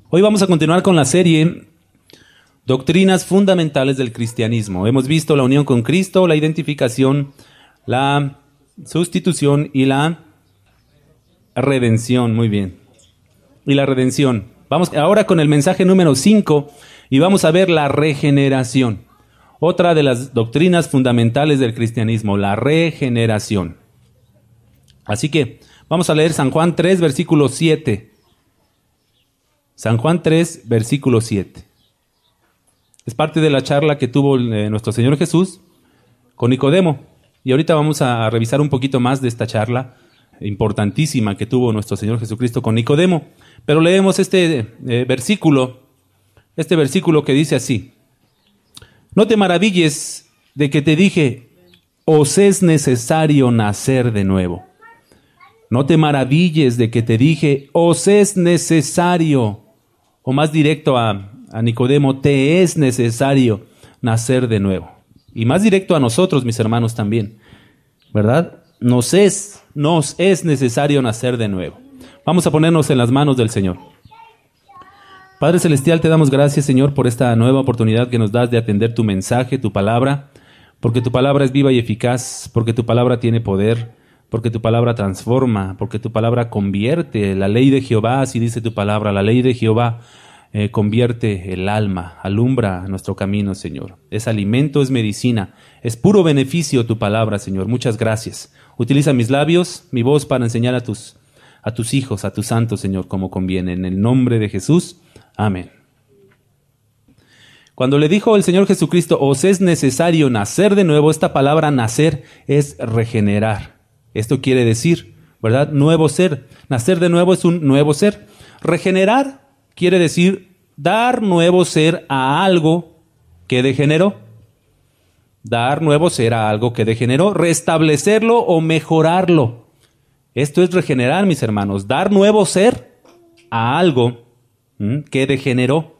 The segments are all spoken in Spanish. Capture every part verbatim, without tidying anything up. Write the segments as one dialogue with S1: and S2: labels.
S1: Hoy vamos a continuar con la serie Doctrinas Fundamentales del Cristianismo. Hemos visto la unión con Cristo, la identificación, la sustitución y la redención. Muy bien. Y la redención. Vamos ahora con el mensaje número cinco y vamos a ver la regeneración. Otra de las doctrinas fundamentales del cristianismo, la regeneración. Así que vamos a leer San Juan tres, versículo siete. San Juan tres, versículo siete. Es parte de la charla que tuvo eh, nuestro Señor Jesús con Nicodemo. Y ahorita vamos a revisar un poquito más de esta charla importantísima que tuvo nuestro Señor Jesucristo con Nicodemo. Pero leemos este eh, versículo, este versículo que dice así: no te maravilles de que te dije, os es necesario nacer de nuevo. No te maravilles de que te dije, os es necesario, o más directo a, a Nicodemo, te es necesario nacer de nuevo. Y más directo a nosotros, mis hermanos, también, ¿verdad? Nos es, nos es necesario nacer de nuevo. Vamos a ponernos en las manos del Señor. Padre Celestial, te damos gracias, Señor, por esta nueva oportunidad que nos das de atender tu mensaje, tu palabra, porque tu palabra es viva y eficaz, porque tu palabra tiene poder, porque tu palabra transforma, porque tu palabra convierte. La ley de Jehová, así dice tu palabra, la ley de Jehová eh, convierte el alma, alumbra nuestro camino, Señor. Es alimento, es medicina, es puro beneficio tu palabra, Señor. Muchas gracias. Utiliza mis labios, mi voz para enseñar a tus, a tus hijos, a tus santos, Señor, como conviene. En el nombre de Jesús. Amén. Cuando le dijo el Señor Jesucristo, os es necesario nacer de nuevo, esta palabra nacer es regenerar. Esto quiere decir, ¿verdad? Nuevo ser. Nacer de nuevo es un nuevo ser. Regenerar quiere decir dar nuevo ser a algo que degeneró. Dar nuevo ser a algo que degeneró. Restablecerlo o mejorarlo. Esto es regenerar, mis hermanos. Dar nuevo ser a algo que degeneró,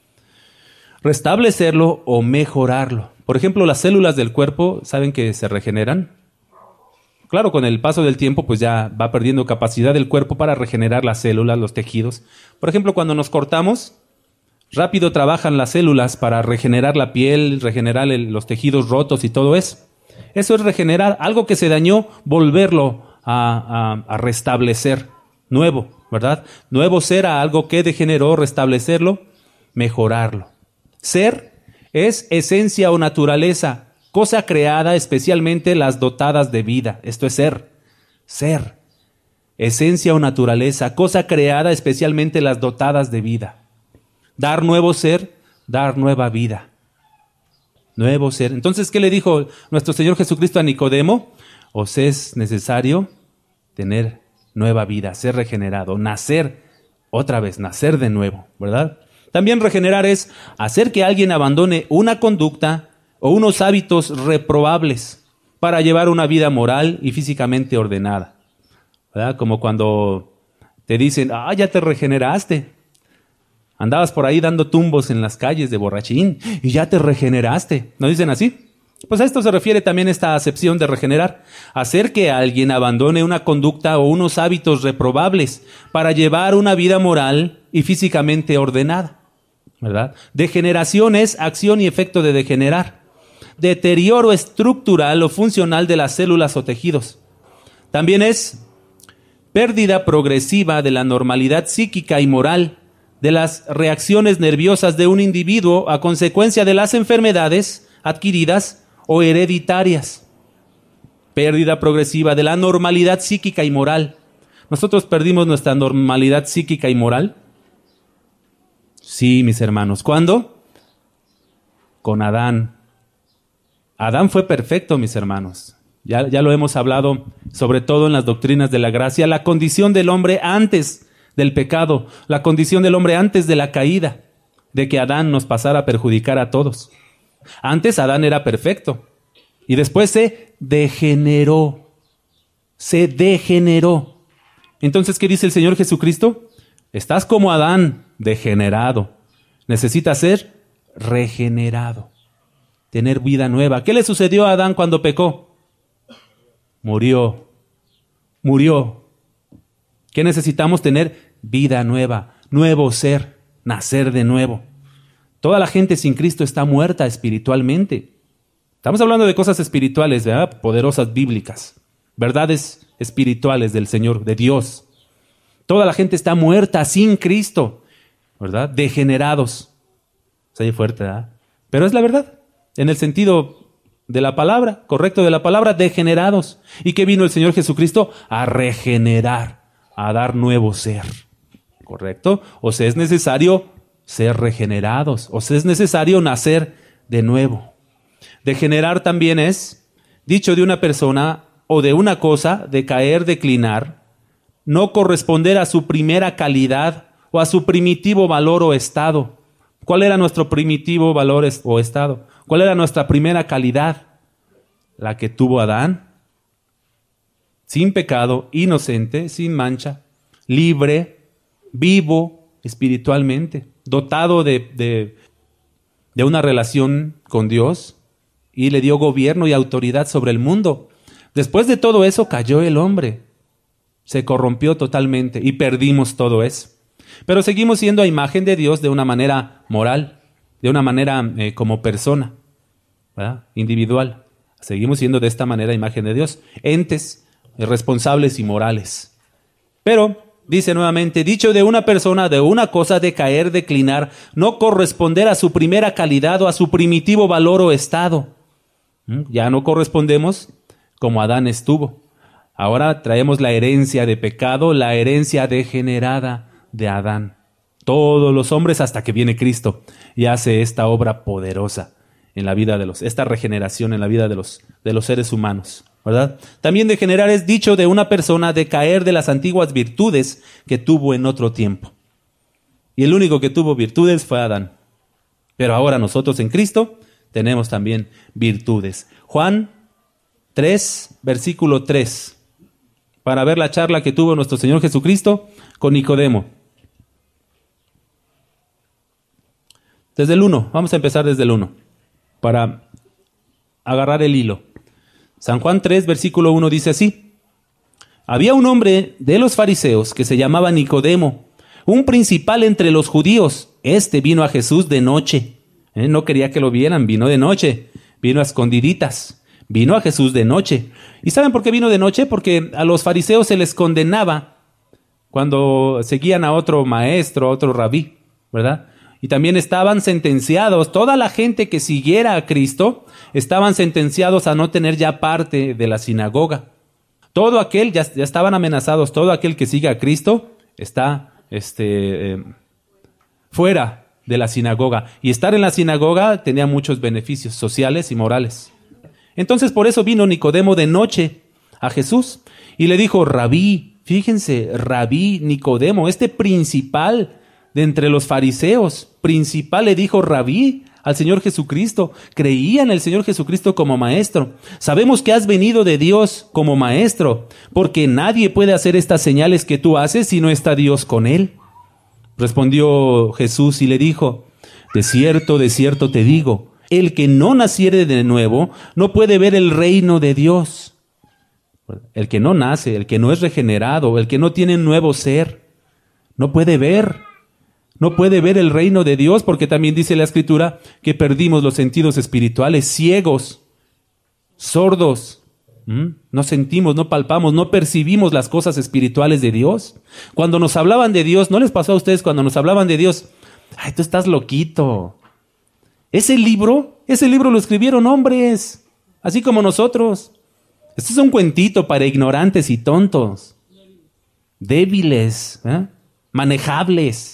S1: restablecerlo o mejorarlo. Por ejemplo, las células del cuerpo, ¿saben que se regeneran? Claro, con el paso del tiempo, pues ya va perdiendo capacidad el cuerpo para regenerar las células, los tejidos. Por ejemplo, cuando nos cortamos, rápido trabajan las células para regenerar la piel, regenerar el, los tejidos rotos y todo eso. Eso es regenerar algo que se dañó, volverlo a, a, a restablecer, nuevo. ¿Verdad? Nuevo ser a algo que degeneró, restablecerlo, mejorarlo. Ser es esencia o naturaleza, cosa creada, especialmente las dotadas de vida. Esto es ser. Ser. Esencia o naturaleza, cosa creada, especialmente las dotadas de vida. Dar nuevo ser, dar nueva vida. Nuevo ser. Entonces, ¿qué le dijo nuestro Señor Jesucristo a Nicodemo? Os es necesario tener nueva vida, ser regenerado, nacer otra vez, nacer de nuevo, ¿verdad? También regenerar es hacer que alguien abandone una conducta o unos hábitos reprobables para llevar una vida moral y físicamente ordenada, ¿verdad? Como cuando te dicen, ah, ya te regeneraste. Andabas por ahí dando tumbos en las calles de borrachín y ya te regeneraste. ¿No dicen así? Pues a esto se refiere también esta acepción de regenerar. Hacer que alguien abandone una conducta o unos hábitos reprobables para llevar una vida moral y físicamente ordenada, ¿verdad? Degeneración es acción y efecto de degenerar. Deterioro estructural o funcional de las células o tejidos. También es pérdida progresiva de la normalidad psíquica y moral de las reacciones nerviosas de un individuo a consecuencia de las enfermedades adquiridas o hereditarias. Pérdida progresiva de la normalidad psíquica y moral. ¿Nosotros perdimos nuestra normalidad psíquica y moral? Sí, mis hermanos. ¿Cuándo? Con Adán. Adán fue perfecto, mis hermanos. Ya, ya lo hemos hablado, sobre todo en las doctrinas de la gracia. La condición del hombre antes del pecado. La condición del hombre antes de la caída. De que Adán nos pasara a perjudicar a todos. Antes Adán era perfecto y después se degeneró, se degeneró. Entonces, ¿qué dice el Señor Jesucristo? Estás como Adán, degenerado. Necesitas ser regenerado, tener vida nueva. ¿Qué le sucedió a Adán cuando pecó? Murió, murió. ¿Qué necesitamos? Tener vida nueva, nuevo ser. nacer de nuevo. Toda la gente sin Cristo está muerta espiritualmente. Estamos hablando de cosas espirituales, ¿verdad? Poderosas bíblicas, verdades espirituales del Señor, de Dios. Toda la gente está muerta sin Cristo, ¿verdad? Degenerados. Se oye fuerte, ¿verdad? Pero es la verdad, en el sentido de la palabra, correcto de la palabra, degenerados. ¿Y qué vino el Señor Jesucristo? A regenerar, a dar nuevo ser, ¿correcto? O sea, es necesario ser regenerados, o sea, es necesario nacer de nuevo. Degenerar también es, dicho de una persona o de una cosa, decaer, declinar, no corresponder a su primera calidad o a su primitivo valor o estado. ¿Cuál era nuestro primitivo valor o estado? ¿Cuál era nuestra primera calidad? La que tuvo Adán, sin pecado, inocente, sin mancha, libre, vivo espiritualmente, dotado de, de, de una relación con Dios, y le dio gobierno y autoridad sobre el mundo. Después de todo eso cayó el hombre, se corrompió totalmente y perdimos todo eso. Pero seguimos siendo a imagen de Dios de una manera moral, de una manera eh, como persona, ¿verdad? Individual. Seguimos siendo de esta manera imagen de Dios, entes responsables y morales. Pero, dice nuevamente, dicho de una persona, de una cosa, decaer, declinar, no corresponder a su primera calidad o a su primitivo valor o estado. ¿Mm? Ya no correspondemos como Adán estuvo. Ahora traemos la herencia de pecado, la herencia degenerada de Adán. Todos los hombres hasta que viene Cristo y hace esta obra poderosa en la vida de los, esta regeneración en la vida de los, de los seres humanos, ¿verdad? También degenerar es dicho de una persona decaer de las antiguas virtudes que tuvo en otro tiempo. Y el único que tuvo virtudes fue Adán. Pero ahora nosotros en Cristo tenemos también virtudes. Juan tres, versículo tres, para ver la charla que tuvo nuestro Señor Jesucristo con Nicodemo. Desde el uno, vamos a empezar desde el uno, para agarrar el hilo. San Juan tres, versículo uno dice así: había un hombre de los fariseos que se llamaba Nicodemo, un principal entre los judíos. Este vino a Jesús de noche. ¿Eh? No quería que lo vieran, vino de noche, vino a escondiditas, vino a Jesús de noche. ¿Y saben por qué vino de noche? Porque a los fariseos se les condenaba cuando seguían a otro maestro, a otro rabí, ¿verdad? Y también estaban sentenciados, toda la gente que siguiera a Cristo, estaban sentenciados a no tener ya parte de la sinagoga. Todo aquel, ya, ya estaban amenazados, todo aquel que siga a Cristo está este, eh, fuera de la sinagoga. Y estar en la sinagoga tenía muchos beneficios sociales y morales. Entonces por eso vino Nicodemo de noche a Jesús y le dijo: Rabí, fíjense, Rabí Nicodemo, este principal de entre los fariseos, principal, le dijo Rabí al Señor Jesucristo. Creía en el Señor Jesucristo como maestro. Sabemos que has venido de Dios como maestro, porque nadie puede hacer estas señales que tú haces si no está Dios con él. Respondió Jesús y le dijo: de cierto, de cierto te digo, el que no naciere de nuevo no puede ver el reino de Dios. El que no nace, el que no es regenerado, el que no tiene nuevo ser, no puede ver. No puede ver el reino de Dios, porque también dice la Escritura que perdimos los sentidos espirituales, ciegos, sordos. ¿Mm? No sentimos, no palpamos, no percibimos las cosas espirituales de Dios. Cuando nos hablaban de Dios, ¿no les pasó a ustedes cuando nos hablaban de Dios? Ay, tú estás loquito. Ese libro, ese libro lo escribieron hombres, así como nosotros. Esto es un cuentito para ignorantes y tontos, débiles, ¿eh? Manejables.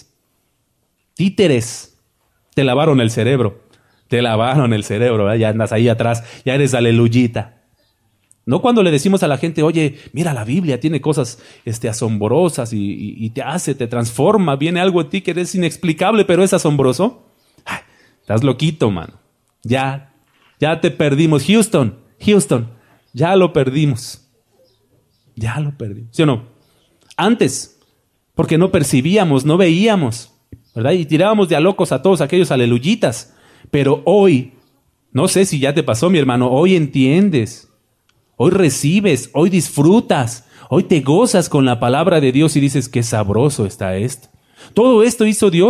S1: Títeres. Te lavaron el cerebro. Te lavaron el cerebro. ¿eh? Ya andas ahí atrás. Ya eres aleluyita. No cuando le decimos a la gente: oye, mira, la Biblia tiene cosas este, asombrosas y, y, y te hace, te transforma. Viene algo en ti que es inexplicable, pero es asombroso. Ay, estás loquito, mano. Ya, ya te perdimos. Houston, Houston, ya lo perdimos. Ya lo perdimos. ¿Sí o no? Antes, porque no percibíamos, no veíamos, ¿verdad? Y tirábamos de a locos a todos aquellos aleluyitas. Pero hoy, no sé si ya te pasó, mi hermano, hoy entiendes, hoy recibes, hoy disfrutas, hoy te gozas con la palabra de Dios y dices: qué sabroso está esto. Todo esto hizo Dios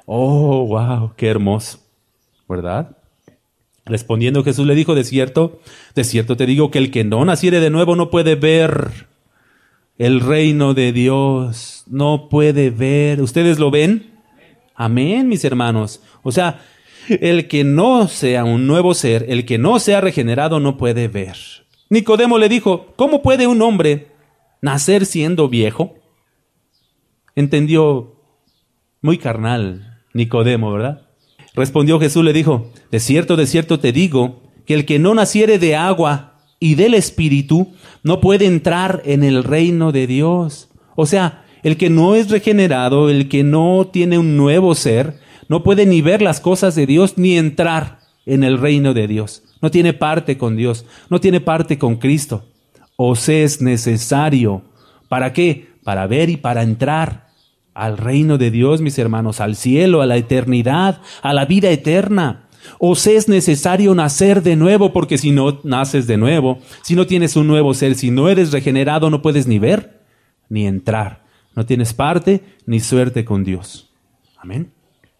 S1: Oh, wow, qué hermoso, ¿verdad? Respondiendo Jesús le dijo, de cierto, de cierto te digo que el que no naciere de nuevo no puede ver el reino de Dios, no puede ver. ¿Ustedes lo ven? Amén, mis hermanos. O sea, el que no sea un nuevo ser, el que no sea regenerado no puede ver. Nicodemo le dijo, ¿cómo puede un hombre nacer siendo viejo? Entendió muy carnal Nicodemo, ¿verdad? Respondió Jesús, le dijo, de cierto, de cierto te digo, que el que no naciere de agua y del Espíritu no puede entrar en el reino de Dios. O sea, el que no es regenerado, el que no tiene un nuevo ser, no puede ni ver las cosas de Dios ni entrar en el reino de Dios. No tiene parte con Dios, no tiene parte con Cristo. Os es necesario. ¿Para qué? Para ver y para entrar al reino de Dios, mis hermanos, al cielo, a la eternidad, a la vida eterna. Os es necesario nacer de nuevo, porque si no naces de nuevo, si no tienes un nuevo ser, si no eres regenerado, no puedes ni ver ni entrar. No tienes parte ni suerte con Dios. Amén.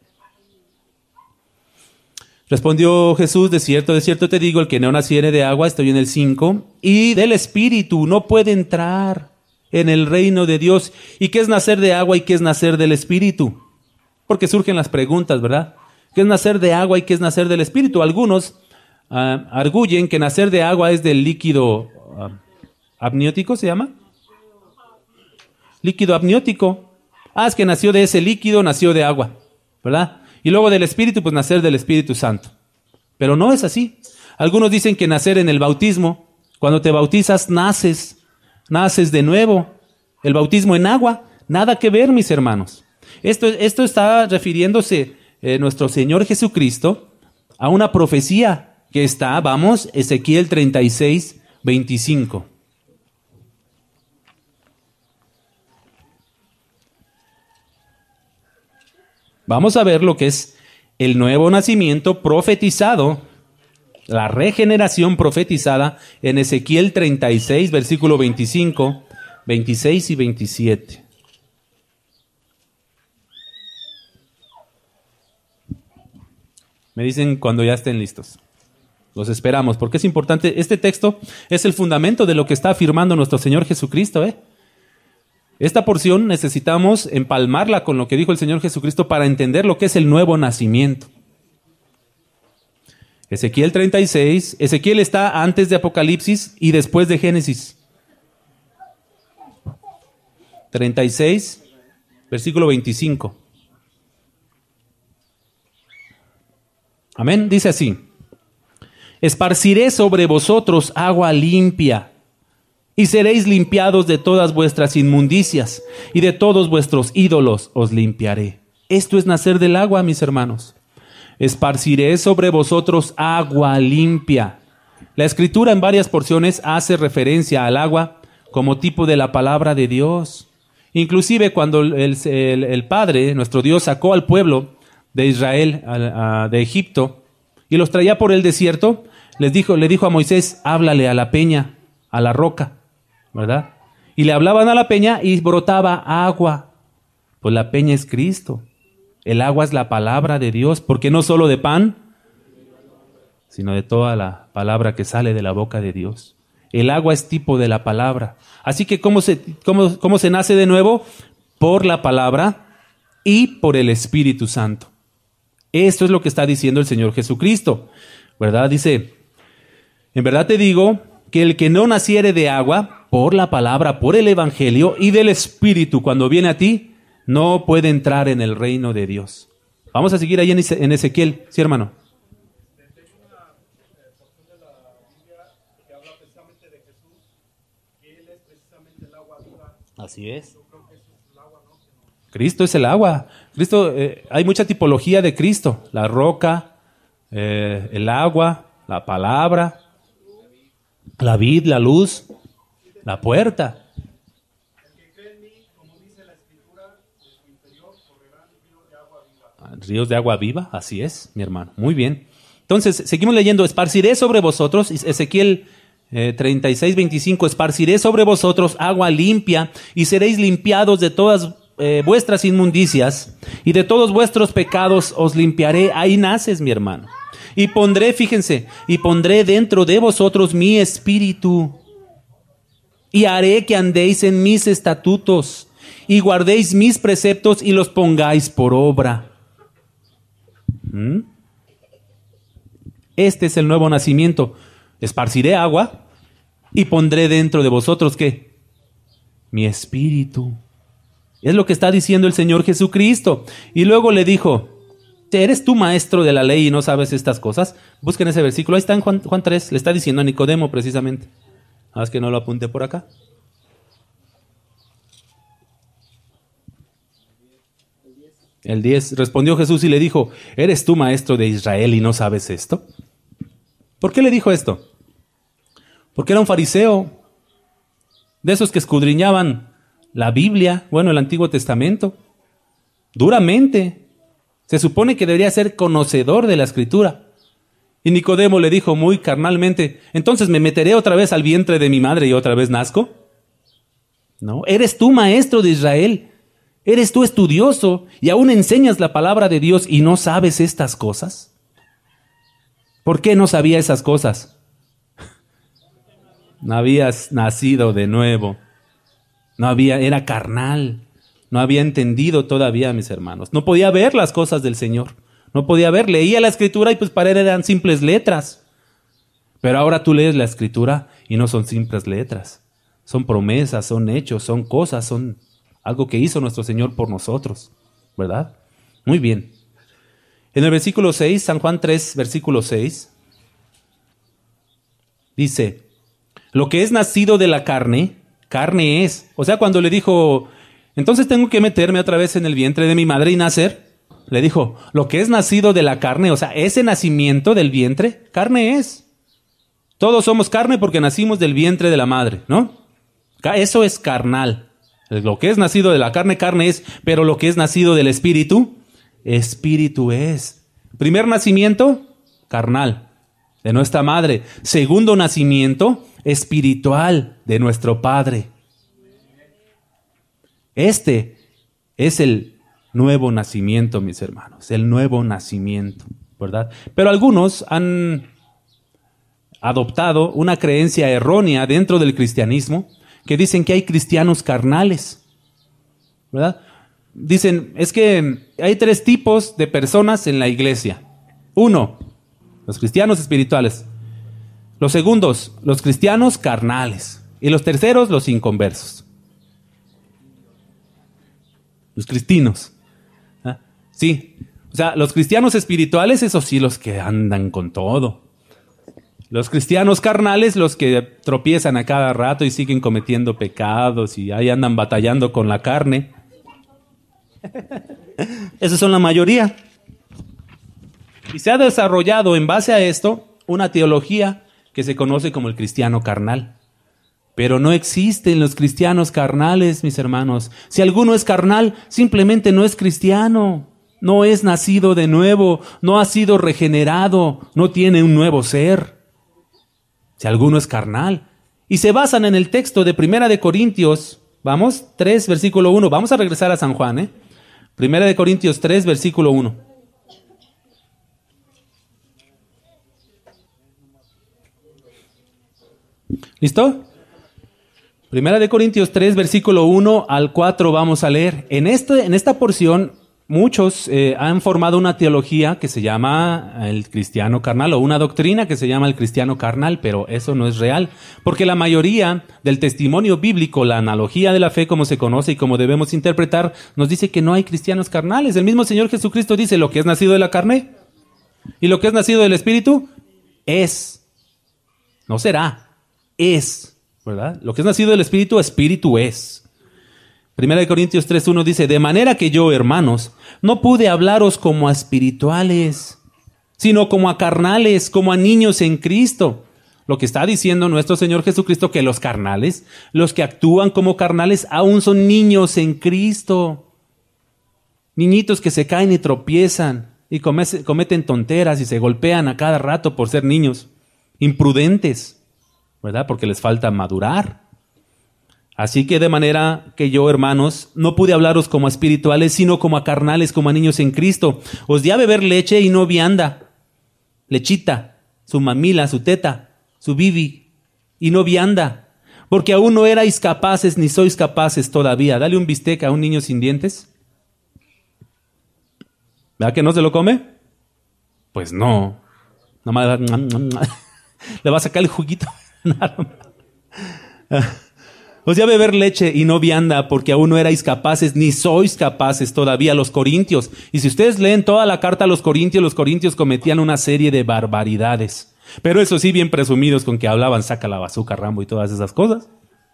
S1: Respondió Jesús, de cierto, de cierto te digo, el que no naciere de agua, estoy en el cinco, y del Espíritu no puede entrar en el reino de Dios. ¿Y qué es nacer de agua y qué es nacer del Espíritu? Porque surgen las preguntas, ¿verdad? ¿Qué es nacer de agua y qué es nacer del Espíritu? Algunos uh, arguyen que nacer de agua es del líquido uh, amniótico, ¿se llama? Líquido amniótico. Ah, es que nació de ese líquido, nació de agua, ¿verdad? Y luego del Espíritu, pues nacer del Espíritu Santo. Pero no es así. Algunos dicen que nacer en el bautismo, cuando te bautizas, naces. Naces de nuevo. El bautismo en agua, nada que ver, mis hermanos. Esto, esto está refiriéndose eh, nuestro Señor Jesucristo a una profecía que está, vamos, Ezequiel treinta y seis, veinticinco. Vamos a ver lo que es el nuevo nacimiento profetizado, la regeneración profetizada en Ezequiel treinta y seis, versículo veinticinco, veintiséis y veintisiete. Me dicen cuando ya estén listos. Los esperamos, porque es importante. Este texto es el fundamento de lo que está afirmando nuestro Señor Jesucristo, ¿eh? Esta porción necesitamos empalmarla con lo que dijo el Señor Jesucristo para entender lo que es el nuevo nacimiento. Ezequiel treinta y seis, Ezequiel está antes de Apocalipsis y después de Génesis. treinta y seis, versículo veinticinco. Amén, dice así: esparciré sobre vosotros agua limpia, y seréis limpiados de todas vuestras inmundicias, y de todos vuestros ídolos os limpiaré. Esto es nacer del agua, mis hermanos. Esparciré sobre vosotros agua limpia. La Escritura en varias porciones hace referencia al agua como tipo de la palabra de Dios. Inclusive cuando el, el, el Padre, nuestro Dios, sacó al pueblo de Israel, a, a, de Egipto, y los traía por el desierto, les dijo, le dijo a Moisés, háblale a la peña, a la roca, ¿verdad? Y le hablaban a la peña y brotaba agua. Pues la peña es Cristo. El agua es la palabra de Dios, porque no solo de pan, sino de toda la palabra que sale de la boca de Dios. El agua es tipo de la palabra. Así que ¿cómo se, cómo, cómo se nace de nuevo? Por la palabra y por el Espíritu Santo. Esto es lo que está diciendo el Señor Jesucristo, ¿verdad? Dice, en verdad te digo que el que no naciere de agua, por la palabra, por el Evangelio y del Espíritu, cuando viene a ti, no puede entrar en el reino de Dios. Vamos a seguir ahí en Eze- en Ezequiel, ¿sí, hermano? Así es. Cristo es el agua. Cristo, eh, hay mucha tipología de Cristo. La roca, eh, el agua, la palabra, la vid, la luz, la puerta. Ríos de agua viva, así es, mi hermano. Muy bien. Entonces, seguimos leyendo. Esparciré sobre vosotros, Ezequiel eh, treinta y seis, veinticinco, esparciré sobre vosotros agua limpia y seréis limpiados de todas eh, vuestras inmundicias y de todos vuestros pecados os limpiaré. Ahí naces, mi hermano. Y pondré, fíjense, y pondré dentro de vosotros mi espíritu y haré que andéis en mis estatutos y guardéis mis preceptos y los pongáis por obra. ¿Mm? Este es el nuevo nacimiento. Esparciré agua y pondré dentro de vosotros, ¿qué? Mi espíritu. Es lo que está diciendo el Señor Jesucristo. Y luego le dijo, ¿eres tú maestro de la ley y no sabes estas cosas? Busquen ese versículo, ahí está en Juan, Juan tres, le está diciendo a Nicodemo precisamente. Ah, es que no lo apunté por acá. El diez, respondió Jesús y le dijo, ¿eres tú maestro de Israel y no sabes esto? ¿Por qué le dijo esto? Porque era un fariseo, de esos que escudriñaban la Biblia, bueno, el Antiguo Testamento, duramente. Se supone que debería ser conocedor de la Escritura. Y Nicodemo le dijo muy carnalmente, ¿entonces me meteré otra vez al vientre de mi madre y otra vez nazco? No, eres tú maestro de Israel, eres tú estudioso y aún enseñas la palabra de Dios y no sabes estas cosas. ¿Por qué no sabía esas cosas? No habías nacido de nuevo. No había, era carnal. No había entendido todavía, mis hermanos. No podía ver las cosas del Señor. No podía ver. Leía la Escritura y pues para él eran simples letras. Pero ahora tú lees la Escritura y no son simples letras. Son promesas, son hechos, son cosas, son algo que hizo nuestro Señor por nosotros. ¿Verdad? Muy bien. En el versículo seis, San Juan tres, versículo seis, dice, lo que es nacido de la carne, carne es. O sea, cuando le dijo, entonces tengo que meterme otra vez en el vientre de mi madre y nacer, le dijo, lo que es nacido de la carne, o sea, ese nacimiento del vientre, carne es. Todos somos carne porque nacimos del vientre de la madre, ¿no? Eso es carnal. Lo que es nacido de la carne, carne es, pero lo que es nacido del espíritu, espíritu es. Primer nacimiento, carnal, de nuestra madre. Segundo nacimiento, espiritual, de nuestro Padre. Este es el nuevo nacimiento, mis hermanos, el nuevo nacimiento, ¿verdad? Pero algunos han adoptado una creencia errónea dentro del cristianismo que dicen que hay cristianos carnales, ¿verdad? Dicen, es que hay tres tipos de personas en la iglesia. Uno, los cristianos espirituales. Los segundos, los cristianos carnales. Y los terceros, los inconversos. Los cristinos. ¿Ah? Sí, o sea, los cristianos espirituales, esos sí, los que andan con todo. Los cristianos carnales, los que tropiezan a cada rato y siguen cometiendo pecados y ahí andan batallando con la carne. Esos son la mayoría. Y se ha desarrollado en base a esto una teología que se conoce como el cristiano carnal. Pero no existen los cristianos carnales, mis hermanos. Si alguno es carnal, simplemente no es cristiano. No es nacido de nuevo, no ha sido regenerado, no tiene un nuevo ser. Si alguno es carnal. Y se basan en el texto de Primera de Corintios, vamos, tres, versículo uno. Vamos a regresar a San Juan, ¿eh? Primera de Corintios tres, versículo uno. ¿Listo? Primera de Corintios tres, versículo uno al cuatro vamos a leer. En, este, en esta porción, muchos eh, han formado una teología que se llama el cristiano carnal, o una doctrina que se llama el cristiano carnal, pero eso no es real, porque la mayoría del testimonio bíblico, la analogía de la fe como se conoce y como debemos interpretar, nos dice que no hay cristianos carnales. El mismo Señor Jesucristo dice, lo que es nacido de la carne y lo que es nacido del Espíritu es, no será, es, ¿verdad? Lo que es nacido del Espíritu, Espíritu es. Primera de Corintios tres uno dice, de manera que yo, hermanos, no pude hablaros como a espirituales, sino como a carnales, como a niños en Cristo. Lo que está diciendo nuestro Señor Jesucristo, que los carnales, los que actúan como carnales, aún son niños en Cristo. Niñitos que se caen y tropiezan y cometen tonteras y se golpean a cada rato por ser niños. Imprudentes, ¿verdad? Porque les falta madurar. Así que de manera que yo, hermanos, no pude hablaros como a espirituales, sino como a carnales, como a niños en Cristo. Os di a beber leche y no vianda, lechita, su mamila, su teta, su bibi, y no vianda, porque aún no erais capaces ni sois capaces todavía. Dale un bistec a un niño sin dientes. ¿Verdad que no se lo come? Pues no. Nomás le va a sacar el juguito. Os di a beber leche y no vianda, porque aún no erais capaces, ni sois capaces todavía, los corintios. Y si ustedes leen toda la carta a los corintios, los corintios cometían una serie de barbaridades. Pero eso sí, bien presumidos con que hablaban, saca la bazooka, Rambo y todas esas cosas.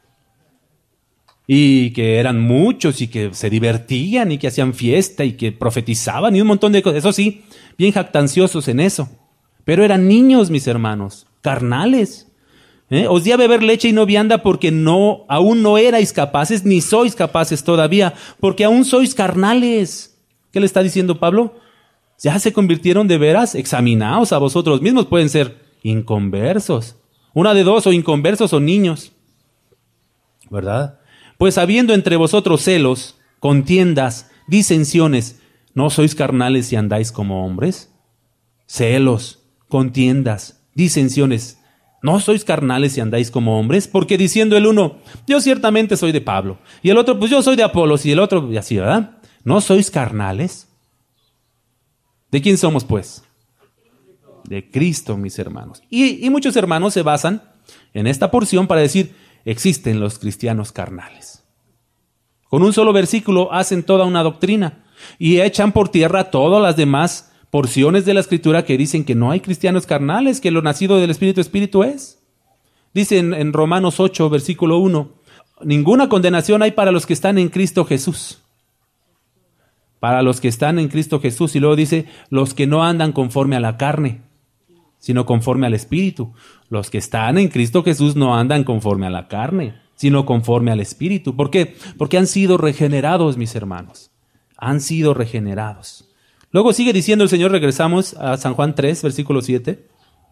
S1: Y que eran muchos y que se divertían y que hacían fiesta y que profetizaban y un montón de cosas. Eso sí, bien jactanciosos en eso. Pero eran niños, mis hermanos, carnales. ¿Eh? Os di a beber leche y no vianda porque no, aún no erais capaces, ni sois capaces todavía, porque aún sois carnales. ¿Qué le está diciendo Pablo? ¿Ya se convirtieron de veras? Examinaos a vosotros mismos, pueden ser inconversos. Una de dos, o inconversos o niños. ¿Verdad? Pues habiendo entre vosotros celos, contiendas, disensiones, ¿no sois carnales y andáis como hombres? Celos, contiendas, disensiones, ¿no sois carnales y andáis como hombres? Porque diciendo el uno, yo ciertamente soy de Pablo, y el otro, pues yo soy de Apolos, y el otro, y así, ¿verdad? ¿No sois carnales? ¿De quién somos, pues? De Cristo, mis hermanos. Y, y muchos hermanos se basan en esta porción para decir, existen los cristianos carnales. Con un solo versículo hacen toda una doctrina y echan por tierra todas las demás porciones de la Escritura que dicen que no hay cristianos carnales, que lo nacido del Espíritu, Espíritu es. Dice en, en Romanos ocho, versículo uno, ninguna condenación hay para los que están en Cristo Jesús. Para los que están en Cristo Jesús. Y luego dice, los que no andan conforme a la carne, sino conforme al Espíritu. Los que están en Cristo Jesús no andan conforme a la carne, sino conforme al Espíritu. ¿Por qué? Porque han sido regenerados, mis hermanos. Han sido regenerados. Luego sigue diciendo el Señor, regresamos a San Juan tres, versículo siete.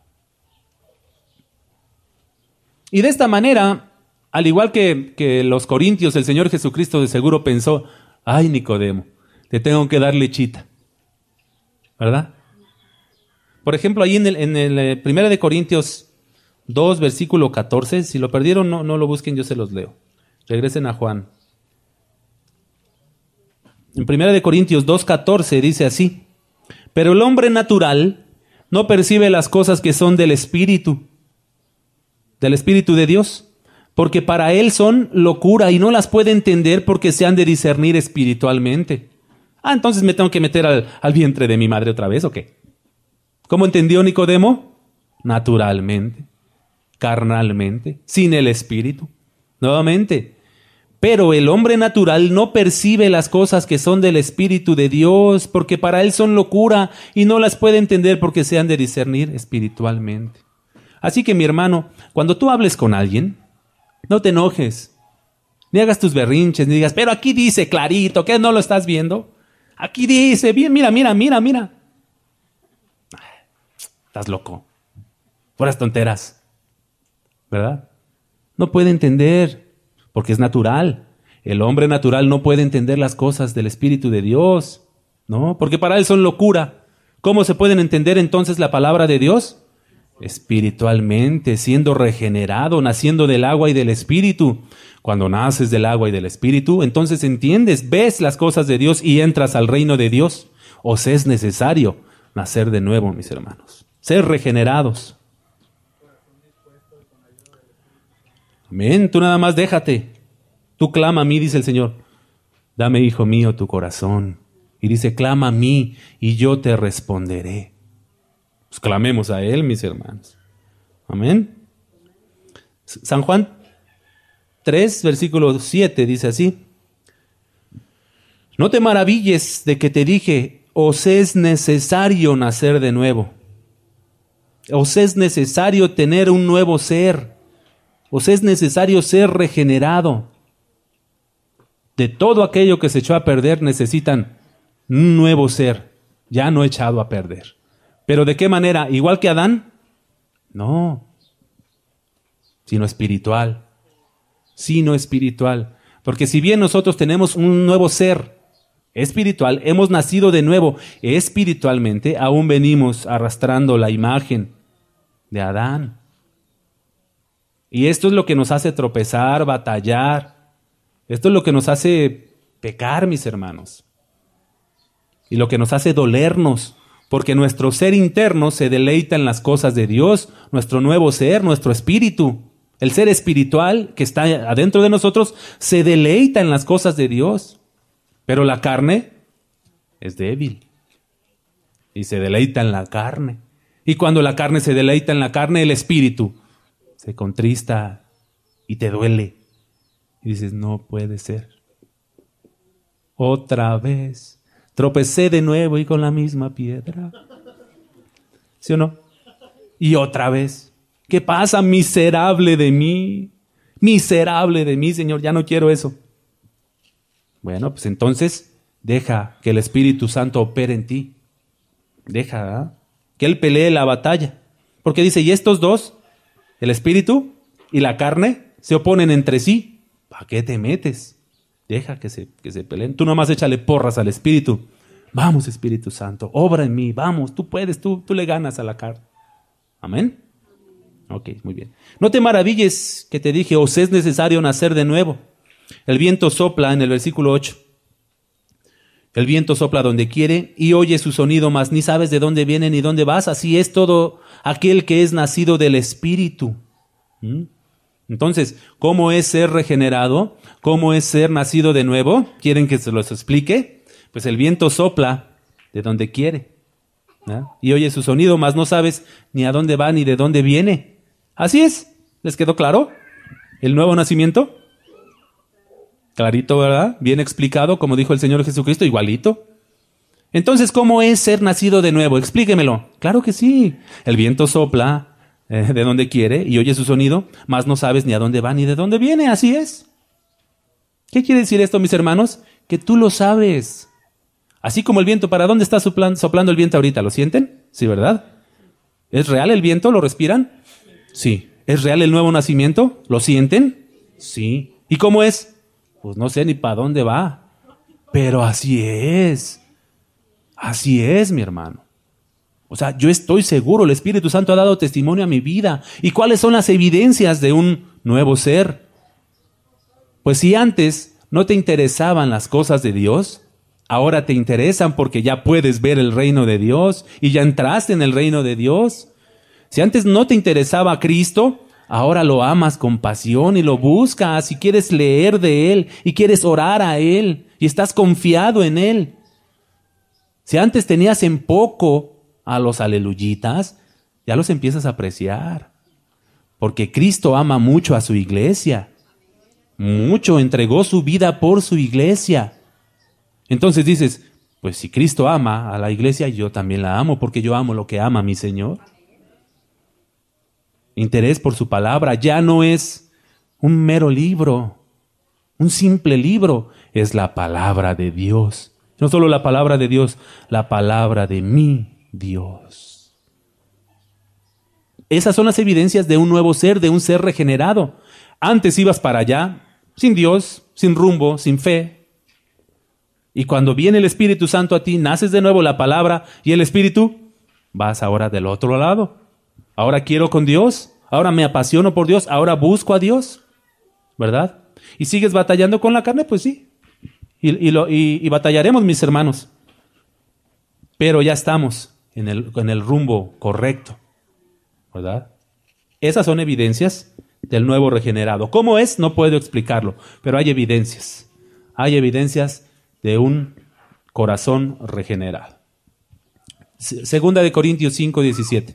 S1: Y de esta manera, al igual que, que los corintios, el Señor Jesucristo de seguro pensó, ay Nicodemo, te tengo que dar lechita. ¿Verdad? Por ejemplo, ahí en el, en el eh, primero de Corintios dos, versículo catorce, si lo perdieron, no, no lo busquen, yo se los leo. Regresen a Juan. En primero de Corintios dos, catorce dice así, pero el hombre natural no percibe las cosas que son del Espíritu, del Espíritu de Dios, porque para él son locura y no las puede entender porque se han de discernir espiritualmente. Ah, entonces me tengo que meter al, al vientre de mi madre otra vez, ¿o qué? ¿Cómo entendió Nicodemo? Naturalmente, carnalmente, sin el Espíritu. Nuevamente, pero el hombre natural no percibe las cosas que son del Espíritu de Dios, porque para él son locura y no las puede entender porque se han de discernir espiritualmente. Así que mi hermano, cuando tú hables con alguien, no te enojes, ni hagas tus berrinches, ni digas, pero aquí dice clarito, ¿qué no lo estás viendo? Aquí dice, bien, mira, mira, mira, mira. Estás loco. Puras tonteras. ¿Verdad? No puede entender, porque es natural. El hombre natural no puede entender las cosas del Espíritu de Dios, ¿no? Porque para él son locura. ¿Cómo se pueden entender entonces la palabra de Dios? Espiritualmente, siendo regenerado, naciendo del agua y del Espíritu. Cuando naces del agua y del Espíritu, entonces entiendes, ves las cosas de Dios y entras al reino de Dios. Os es necesario nacer de nuevo, mis hermanos. Ser regenerados. Amén. Tú nada más déjate. Tú clama a mí, dice el Señor. Dame, hijo mío, tu corazón. Y dice, clama a mí y yo te responderé. Pues clamemos a Él, mis hermanos. Amén. San Juan tres, versículo siete, dice así. No te maravilles de que te dije, os es necesario nacer de nuevo. Os es necesario tener un nuevo ser. Os es necesario ser regenerado. De todo aquello que se echó a perder necesitan un nuevo ser, ya no echado a perder. ¿Pero de qué manera? ¿Igual que Adán? No, sino espiritual. sino espiritual. Porque si bien nosotros tenemos un nuevo ser espiritual, hemos nacido de nuevo espiritualmente, aún venimos arrastrando la imagen de Adán. Y esto es lo que nos hace tropezar, batallar. Esto es lo que nos hace pecar, mis hermanos. Y lo que nos hace dolernos, porque nuestro ser interno se deleita en las cosas de Dios, nuestro nuevo ser, nuestro espíritu. El ser espiritual que está adentro de nosotros se deleita en las cosas de Dios. Pero la carne es débil y se deleita en la carne. Y cuando la carne se deleita en la carne, el espíritu se contrista y te duele. Y dices, no puede ser. Otra vez tropecé de nuevo y con la misma piedra. ¿Sí o no? Y otra vez. ¿Qué pasa? Miserable de mí. Miserable de mí, Señor, ya no quiero eso. Bueno, pues entonces deja que el Espíritu Santo opere en ti. Deja, ¿eh? que Él pelee la batalla. Porque dice, y estos dos, el Espíritu y la carne, se oponen entre sí. ¿Para qué te metes? Deja que se, que se peleen. Tú nomás échale porras al Espíritu. Vamos, Espíritu Santo, obra en mí. Vamos, tú puedes, tú, tú le ganas a la carne. Amén. Ok, muy bien. No te maravilles que te dije, os es necesario nacer de nuevo. El viento sopla en el versículo ocho. El viento sopla donde quiere y oye su sonido, mas ni sabes de dónde viene ni dónde vas. Así es todo aquel que es nacido del Espíritu. ¿Mm? Entonces, ¿cómo es ser regenerado? ¿Cómo es ser nacido de nuevo? ¿Quieren que se los explique? Pues el viento sopla de donde quiere, ¿no? Y oye su sonido, mas no sabes ni a dónde va ni de dónde viene. Así es. ¿Les quedó claro? ¿El nuevo nacimiento? Clarito, ¿verdad? Bien explicado, como dijo el Señor Jesucristo, igualito. Entonces, ¿cómo es ser nacido de nuevo? Explíquemelo. Claro que sí. El viento sopla eh, de donde quiere y oye su sonido, mas no sabes ni a dónde va ni de dónde viene. Así es. ¿Qué quiere decir esto, mis hermanos? Que tú lo sabes. Así como el viento, ¿para dónde está soplando, soplando el viento ahorita? ¿Lo sienten? Sí, ¿verdad? ¿Es real el viento? ¿Lo respiran? Sí. ¿Es real el nuevo nacimiento? ¿Lo sienten? Sí. ¿Y cómo es? Pues no sé ni para dónde va. Pero así es. Así es, mi hermano. O sea, yo estoy seguro, el Espíritu Santo ha dado testimonio a mi vida. ¿Y cuáles son las evidencias de un nuevo ser? Pues si antes no te interesaban las cosas de Dios, ahora te interesan porque ya puedes ver el reino de Dios y ya entraste en el reino de Dios. Si antes no te interesaba Cristo, ahora lo amas con pasión y lo buscas y quieres leer de Él y quieres orar a Él y estás confiado en Él. Si antes tenías en poco a los aleluyitas, ya los empiezas a apreciar. Porque Cristo ama mucho a su iglesia. Mucho, entregó su vida por su iglesia. Entonces dices, pues si Cristo ama a la iglesia, yo también la amo porque yo amo lo que ama mi Señor. Interés por su palabra ya no es un mero libro, un simple libro, es la palabra de Dios. No solo la palabra de Dios, la palabra de mi Dios. Esas son las evidencias de un nuevo ser, de un ser regenerado. Antes ibas para allá, sin Dios, sin rumbo, sin fe. Y cuando viene el Espíritu Santo a ti, naces de nuevo la palabra y el Espíritu, vas ahora del otro lado. Ahora quiero con Dios, ahora me apasiono por Dios, ahora busco a Dios, ¿verdad? ¿Y sigues batallando con la carne? Pues sí. Y, y, lo, y, y batallaremos, mis hermanos. Pero ya estamos en el, en el rumbo correcto, ¿verdad? Esas son evidencias del nuevo regenerado. ¿Cómo es? No puedo explicarlo, pero hay evidencias. Hay evidencias de un corazón regenerado. Segunda de Corintios cinco, diecisiete.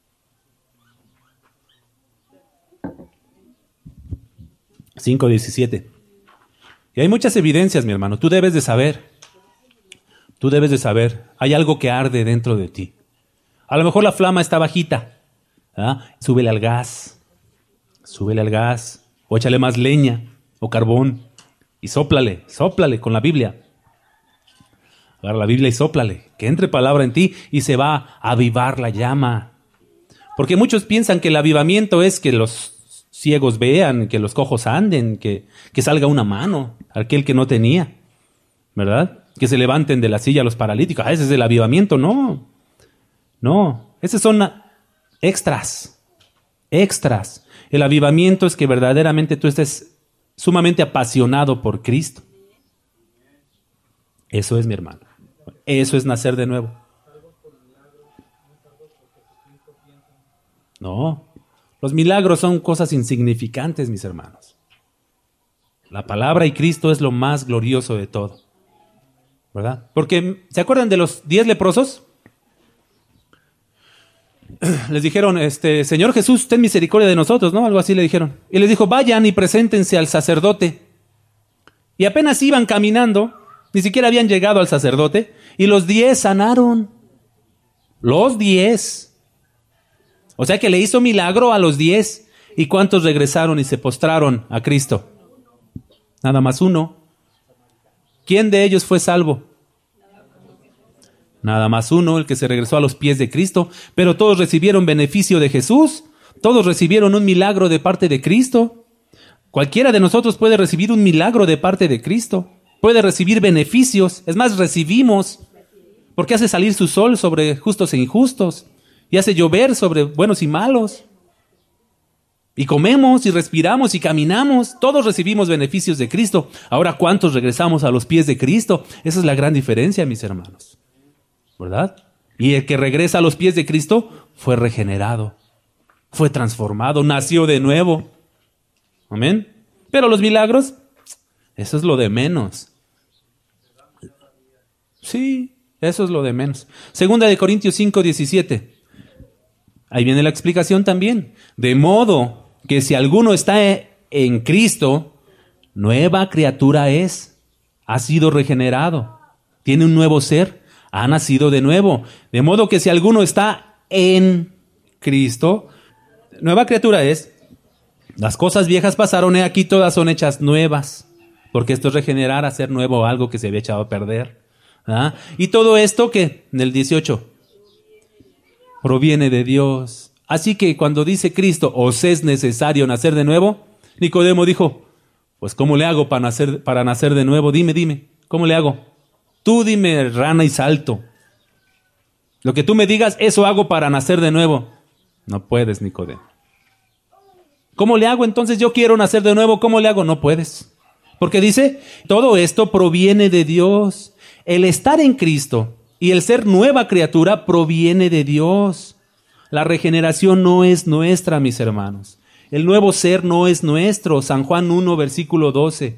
S1: cinco diecisiete. Y hay muchas evidencias, mi hermano. Tú debes de saber. Tú debes de saber. Hay algo que arde dentro de ti. A lo mejor la flama está bajita. ¿Ah? Súbele al gas. Súbele al gas. O échale más leña o carbón. Y sóplale, sóplale con la Biblia. Agarra la Biblia y sóplale. Que entre palabra en ti y se va a avivar la llama. Porque muchos piensan que el avivamiento es que los ciegos vean, que los cojos anden, que, que salga una mano, aquel que no tenía, ¿verdad? Que se levanten de la silla los paralíticos. Ah, ese es el avivamiento. No, no, esos son extras, extras. El avivamiento es que verdaderamente tú estés sumamente apasionado por Cristo. Eso es, mi hermano. Eso es nacer de nuevo. No, los milagros son cosas insignificantes, mis hermanos. La palabra y Cristo es lo más glorioso de todo, ¿verdad? Porque, ¿se acuerdan de los diez leprosos? Les dijeron, este, Señor Jesús, ten misericordia de nosotros, ¿no? Algo así le dijeron. Y les dijo, vayan y preséntense al sacerdote. Y apenas iban caminando, ni siquiera habían llegado al sacerdote, y los diez sanaron. Los diez. O sea que le hizo milagro a los diez. ¿Y cuántos regresaron y se postraron a Cristo? Nada más uno. ¿Quién de ellos fue salvo? Nada más uno, el que se regresó a los pies de Cristo. Pero todos recibieron beneficio de Jesús. Todos recibieron un milagro de parte de Cristo. Cualquiera de nosotros puede recibir un milagro de parte de Cristo. Puede recibir beneficios. Es más, recibimos. Porque hace salir su sol sobre justos e injustos. Y hace llover sobre buenos y malos. Y comemos y respiramos y caminamos. Todos recibimos beneficios de Cristo. Ahora, ¿cuántos regresamos a los pies de Cristo? Esa es la gran diferencia, mis hermanos. ¿Verdad? Y el que regresa a los pies de Cristo fue regenerado. Fue transformado. Nació de nuevo. Amén. Pero los milagros, eso es lo de menos. Sí, eso es lo de menos. Segunda de Corintios cinco, diecisiete. Ahí viene la explicación también. De modo que si alguno está en Cristo, nueva criatura es. Ha sido regenerado. Tiene un nuevo ser. Ha nacido de nuevo. De modo que si alguno está en Cristo, nueva criatura es. Las cosas viejas pasaron, he aquí todas son hechas nuevas. Porque esto es regenerar, hacer nuevo algo que se había echado a perder. ¿Ah? Y todo esto que en el dieciocho proviene de Dios. Así que cuando dice Cristo, os es necesario nacer de nuevo, Nicodemo dijo, pues ¿cómo le hago para nacer, para nacer de nuevo? Dime, dime, ¿cómo le hago? Tú dime, rana y salto. Lo que tú me digas, eso hago para nacer de nuevo. No puedes, Nicodemo. ¿Cómo le hago entonces? Yo quiero nacer de nuevo, ¿cómo le hago? No puedes. Porque dice, todo esto proviene de Dios. El estar en Cristo y el ser nueva criatura proviene de Dios. La regeneración no es nuestra, mis hermanos. El nuevo ser no es nuestro. San Juan uno, versículo doce.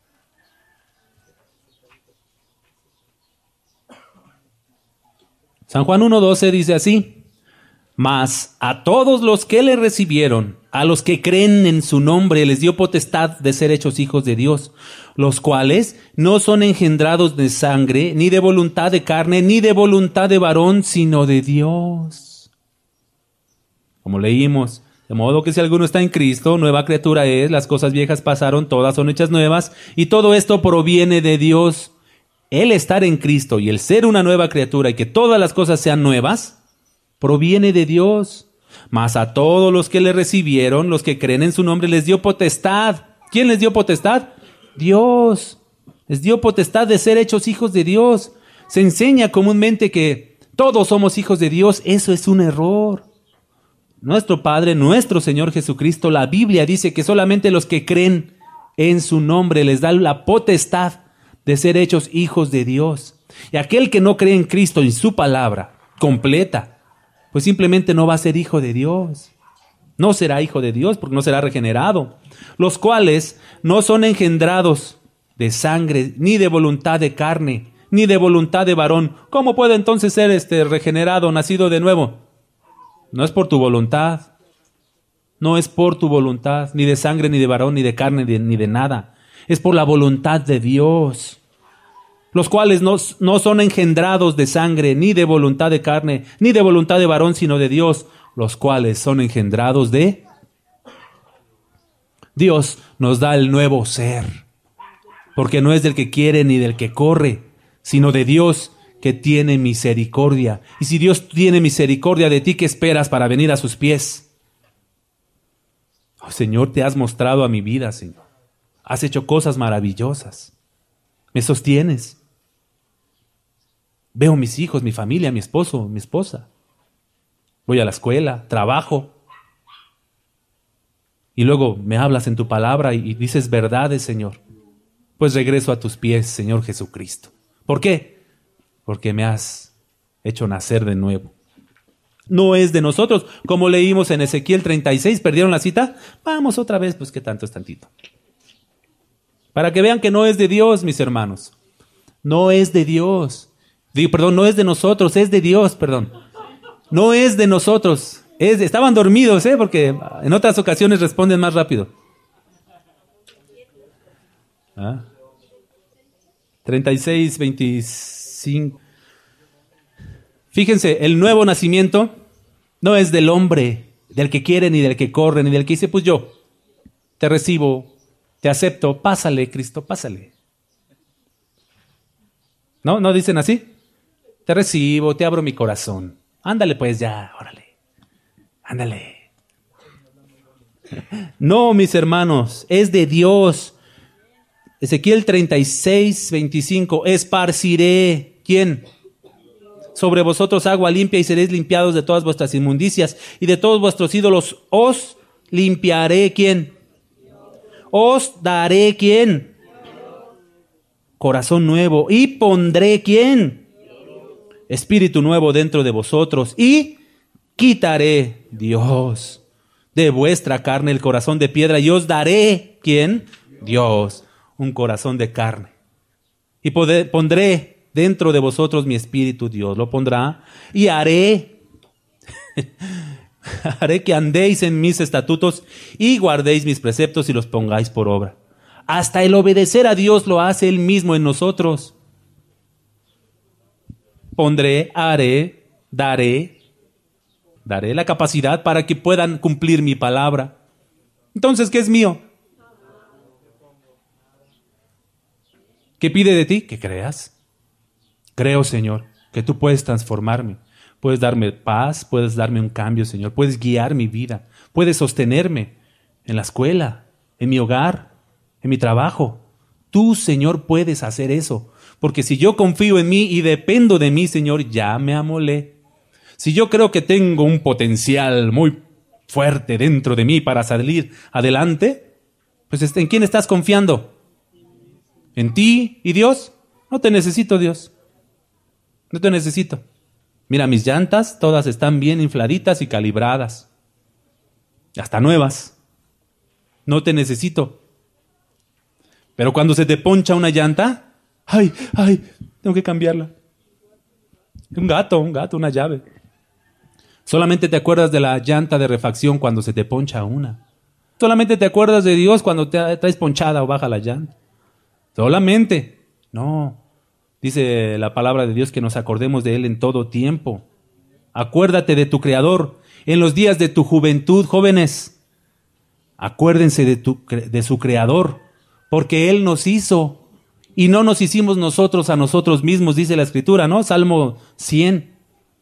S1: San Juan uno, doce dice así. Mas a todos los que le recibieron, a los que creen en su nombre, les dio potestad de ser hechos hijos de Dios, los cuales no son engendrados de sangre, ni de voluntad de carne, ni de voluntad de varón, sino de Dios. Como leímos, de modo que si alguno está en Cristo, nueva criatura es, las cosas viejas pasaron, todas son hechas nuevas, y todo esto proviene de Dios. El estar en Cristo y el ser una nueva criatura y que todas las cosas sean nuevas, proviene de Dios. Mas a todos los que le recibieron, los que creen en su nombre, les dio potestad. ¿Quién les dio potestad? Dios. Les dio potestad de ser hechos hijos de Dios. Se enseña comúnmente que todos somos hijos de Dios. Eso es un error. Nuestro Padre, nuestro Señor Jesucristo, la Biblia dice que solamente los que creen en su nombre les da la potestad de ser hechos hijos de Dios. Y aquel que no cree en Cristo y su palabra completa, pues simplemente no va a ser hijo de Dios. No será hijo de Dios porque no será regenerado. Los cuales no son engendrados de sangre, ni de voluntad de carne, ni de voluntad de varón. ¿Cómo puede entonces ser este regenerado, nacido de nuevo? No es por tu voluntad. No es por tu voluntad, ni de sangre, ni de varón, ni de carne, ni de, ni de nada. Es por la voluntad de Dios. Los cuales no, no son engendrados de sangre, ni de voluntad de carne, ni de voluntad de varón, sino de Dios, los cuales son engendrados de Dios. Nos da el nuevo ser, porque no es del que quiere ni del que corre, sino de Dios que tiene misericordia. Y si Dios tiene misericordia de ti, ¿qué esperas para venir a sus pies? Oh, Señor, te has mostrado a mi vida, Señor. Has hecho cosas maravillosas. Me sostienes. Veo mis hijos, mi familia, mi esposo, mi esposa. Voy a la escuela, trabajo. Y luego me hablas en tu palabra y dices verdades, Señor. Pues regreso a tus pies, Señor Jesucristo. ¿Por qué? Porque me has hecho nacer de nuevo. No es de nosotros, como leímos en Ezequiel treinta y seis. ¿Perdieron la cita? Vamos otra vez, pues qué tanto es tantito. Para que vean que no es de Dios, mis hermanos. No es de Dios. Digo, perdón, no es de nosotros, es de Dios, perdón. No es de nosotros. Es de, estaban dormidos, ¿eh? Porque en otras ocasiones responden más rápido. ¿Ah? treinta y seis, veinticinco. Fíjense, el nuevo nacimiento no es del hombre, del que quiere, ni del que corre, ni del que dice, pues yo te recibo, te acepto, pásale, Cristo, pásale. ¿No? ¿No dicen así? Te recibo, te abro mi corazón. Ándale pues ya, órale. Ándale. No, mis hermanos, es de Dios. Ezequiel treinta y seis, veinticinco. Esparciré. ¿Quién? Sobre vosotros agua limpia y seréis limpiados de todas vuestras inmundicias y de todos vuestros ídolos os limpiaré. ¿Quién? Os daré. ¿Quién? Corazón nuevo. Y pondré. ¿Quién? Espíritu nuevo dentro de vosotros. Y quitaré, Dios, de vuestra carne el corazón de piedra y os daré. ¿Quién? Dios, un corazón de carne. Y poder, pondré dentro de vosotros mi espíritu, Dios lo pondrá, y haré, haré que andéis en mis estatutos y guardéis mis preceptos y los pongáis por obra. Hasta el obedecer a Dios lo hace Él mismo en nosotros. Pondré, haré, daré, daré la capacidad para que puedan cumplir mi palabra. Entonces, ¿qué es mío? ¿Qué pide de ti? Que creas. Creo, Señor, que tú puedes transformarme, puedes darme paz, puedes darme un cambio, Señor, puedes guiar mi vida, puedes sostenerme en la escuela, en mi hogar, en mi trabajo. Tú, Señor, puedes hacer eso, porque si yo confío en mí y dependo de mí, Señor, ya me amolé. Si yo creo que tengo un potencial muy fuerte dentro de mí para salir adelante, pues ¿en quién estás confiando? ¿En ti y Dios? No te necesito, Dios. No te necesito. Mira, mis llantas todas están bien infladitas y calibradas. Hasta nuevas. No te necesito. Pero cuando se te poncha una llanta, ¡ay, ay! Tengo que cambiarla. Un gato, un gato, una llave. Solamente te acuerdas de la llanta de refacción cuando se te poncha una. Solamente te acuerdas de Dios cuando te traes ponchada o baja la llanta. Solamente. No. Dice la palabra de Dios que nos acordemos de Él en todo tiempo. Acuérdate de tu Creador en los días de tu juventud, jóvenes. Acuérdense de, tu, de su Creador, porque Él nos hizo y no nos hicimos nosotros a nosotros mismos, dice la Escritura, ¿no? Salmo cien.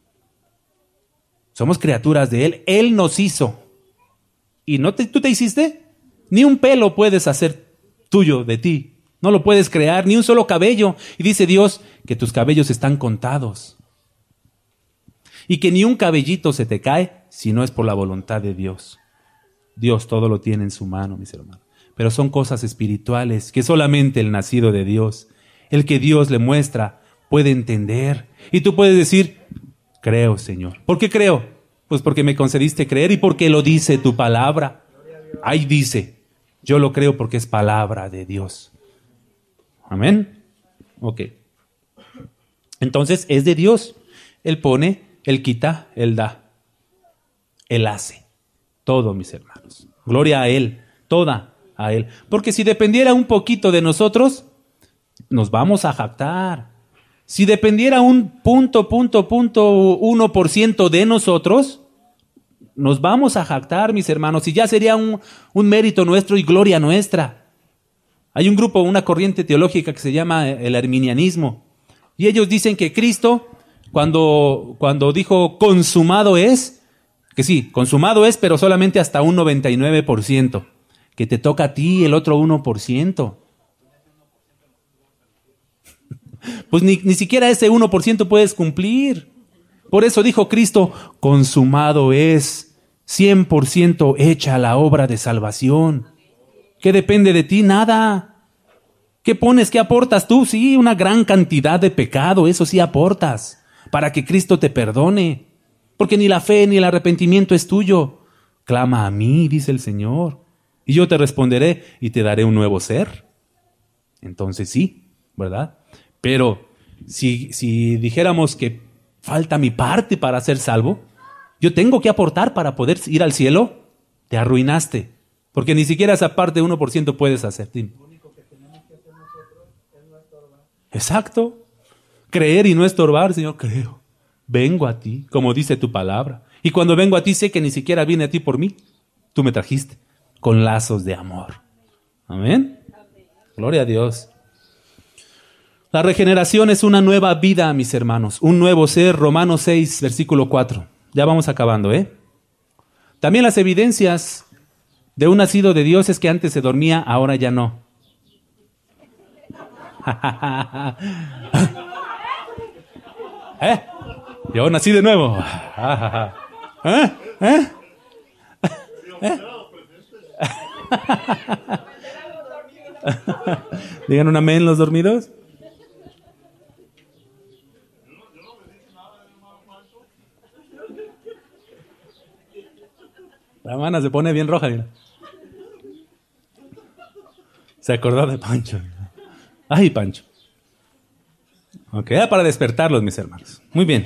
S1: Somos criaturas de Él. Él nos hizo. ¿Y no te, tú te hiciste? Ni un pelo puedes hacer tuyo de ti. No lo puedes crear, ni un solo cabello. Y dice Dios que tus cabellos están contados. Y que ni un cabellito se te cae si no es por la voluntad de Dios. Dios todo lo tiene en su mano, mis hermanos. Pero son cosas espirituales que solamente el nacido de Dios, el que Dios le muestra, puede entender. Y tú puedes decir, creo, Señor. ¿Por qué creo? Pues porque me concediste creer y porque lo dice tu palabra. Ahí dice, yo lo creo porque es palabra de Dios. Amén. Ok. Entonces es de Dios. Él pone, Él quita, Él da. Él hace. Todo, mis hermanos. Gloria a Él. Toda a Él. Porque si dependiera un poquito de nosotros, nos vamos a jactar. Si dependiera un punto, punto, punto, uno por ciento de nosotros, nos vamos a jactar, mis hermanos. Y ya sería un, un mérito nuestro y gloria nuestra. Hay un grupo, una corriente teológica que se llama el arminianismo. Y ellos dicen que Cristo, cuando, cuando dijo consumado es, Que sí, consumado es, pero solamente hasta un noventa y nueve por ciento. Que te toca a ti el otro uno por ciento. Pues ni, ni siquiera ese uno por ciento puedes cumplir. Por eso dijo Cristo, consumado es, cien por ciento hecha la obra de salvación. ¿Qué depende de ti? Nada. ¿Qué pones? ¿Qué aportas tú? Sí, una gran cantidad de pecado, eso sí aportas, para que Cristo te perdone. Porque ni la fe ni el arrepentimiento es tuyo. Clama a mí, dice el Señor, y yo te responderé y te daré un nuevo ser. Entonces sí, ¿verdad? Pero si, si dijéramos que falta mi parte para ser salvo, yo tengo que aportar para poder ir al cielo, te arruinaste. Porque ni siquiera esa parte de uno por ciento puedes hacer. Lo único que tenemos que hacer nosotros es no estorbar. Exacto. Creer y no estorbar, Señor, creo. Vengo a ti, como dice tu palabra. Y cuando vengo a ti, sé que ni siquiera vine a ti por mí. Tú me trajiste con lazos de amor. Amén. Gloria a Dios. La regeneración es una nueva vida, mis hermanos. Un nuevo ser. Romanos seis, versículo cuatro. Ya vamos acabando, ¿eh? También las evidencias de un nacido de Dios es que antes se dormía, ahora ya no. ¿Eh? Yo nací de nuevo. ¿Eh? ¿Eh? ¿Eh? Digan un amén los dormidos. La hermana se pone bien roja, mira. Se acordó de Pancho. Ay, Pancho. Ok, era para despertarlos, mis hermanos. Muy bien.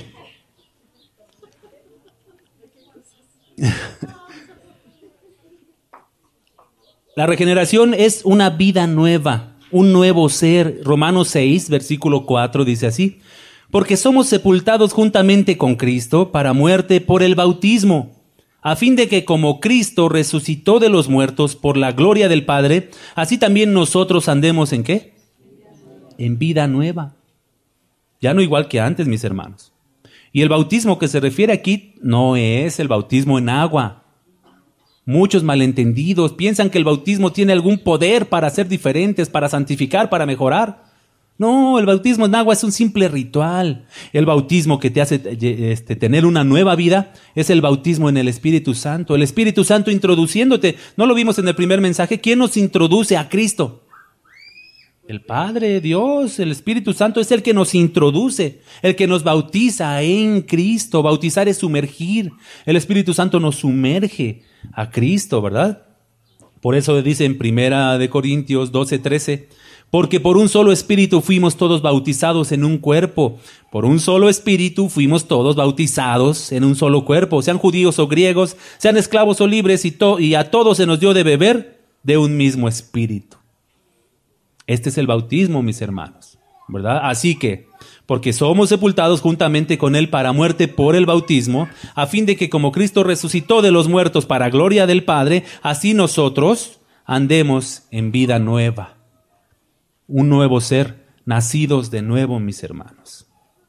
S1: La regeneración es una vida nueva, un nuevo ser. Romanos seis, versículo cuatro dice así: porque somos sepultados juntamente con Cristo para muerte por el bautismo, a fin de que como Cristo resucitó de los muertos por la gloria del Padre, así también nosotros andemos ¿en qué? En vida nueva. Ya no igual que antes, mis hermanos. Y el bautismo que se refiere aquí no es el bautismo en agua. Muchos malentendidos piensan que el bautismo tiene algún poder para ser diferentes, para santificar, para mejorar. No, el bautismo en agua es un simple ritual. El bautismo que te hace este, tener una nueva vida es el bautismo en el Espíritu Santo. El Espíritu Santo introduciéndote. ¿No lo vimos en el primer mensaje? ¿Quién nos introduce a Cristo? El Padre, Dios, el Espíritu Santo es el que nos introduce, el que nos bautiza en Cristo. Bautizar es sumergir. El Espíritu Santo nos sumerge a Cristo, ¿verdad? Por eso dice en Primera de Corintios doce, trece, porque por un solo Espíritu fuimos todos bautizados en un cuerpo. Por un solo Espíritu fuimos todos bautizados en un solo cuerpo. Sean judíos o griegos, sean esclavos o libres, y, to- y a todos se nos dio de beber de un mismo Espíritu. Este es el bautismo, mis hermanos, ¿verdad? Así que, porque somos sepultados juntamente con Él para muerte por el bautismo, a fin de que como Cristo resucitó de los muertos para gloria del Padre, así nosotros andemos en vida nueva. Un nuevo ser, nacidos de nuevo, mis hermanos.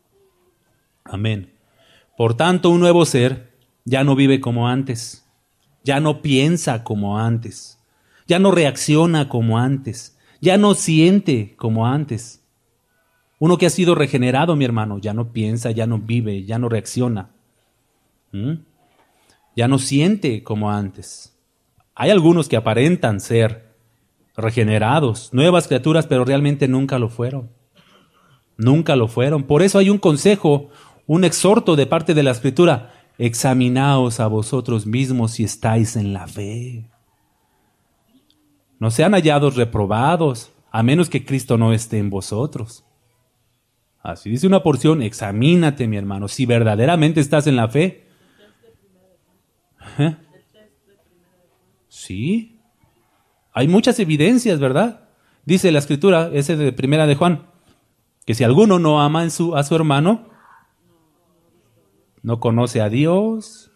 S1: Amén. Por tanto, un nuevo ser ya no vive como antes, ya no piensa como antes, ya no reacciona como antes, ya no siente como antes. Uno que ha sido regenerado, mi hermano, ya no piensa, ya no vive, ya no reacciona. ¿Mm? Ya no siente como antes. Hay algunos que aparentan ser regenerados, nuevas criaturas, pero realmente nunca lo fueron. Nunca lo fueron. Por eso hay un consejo, un exhorto de parte de la Escritura: examinaos a vosotros mismos si estáis en la fe. No sean hallados reprobados, a menos que Cristo no esté en vosotros. Así dice una porción: examínate, mi hermano, si verdaderamente estás en la fe. ¿Eh? Sí. Hay muchas evidencias, ¿verdad? Dice la Escritura, ese de Primera de Juan, que si alguno no ama en su, a su hermano, no conoce a Dios,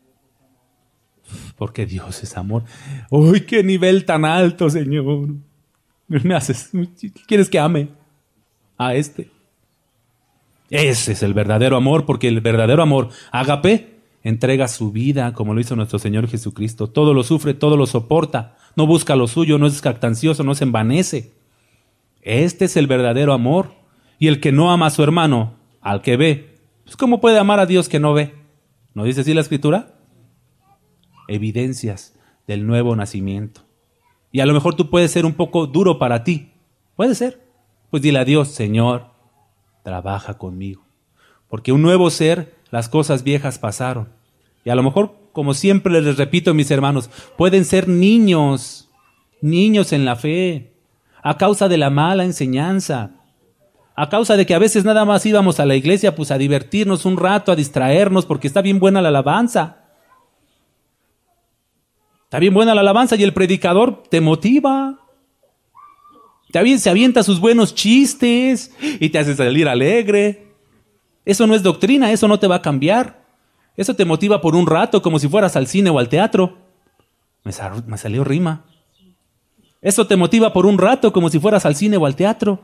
S1: porque Dios es amor. ¡Uy, qué nivel tan alto, Señor! Me haces, ¿quieres que ame a este? Ese es el verdadero amor, porque el verdadero amor, ágape, entrega su vida como lo hizo nuestro Señor Jesucristo. Todo lo sufre, todo lo soporta. No busca lo suyo, no es jactancioso, no se envanece. Este es el verdadero amor. Y el que no ama a su hermano, al que ve, pues ¿cómo puede amar a Dios que no ve? ¿No dice así la Escritura? Evidencias del nuevo nacimiento. Y a lo mejor tú puedes ser un poco duro para ti. Puede ser. Pues dile a Dios, Señor, trabaja conmigo. Porque un nuevo ser, las cosas viejas pasaron. Y a lo mejor, como siempre les repito, mis hermanos, pueden ser niños, niños en la fe, a causa de la mala enseñanza, a causa de que a veces nada más íbamos a la iglesia pues a divertirnos un rato, a distraernos, porque está bien buena la alabanza. Está bien buena la alabanza y el predicador te motiva. Te se avienta sus buenos chistes y te hace salir alegre. Eso no es doctrina, eso no te va a cambiar. Eso te motiva por un rato, como si fueras al cine o al teatro. Me, sal, me salió rima. Eso te motiva por un rato, como si fueras al cine o al teatro.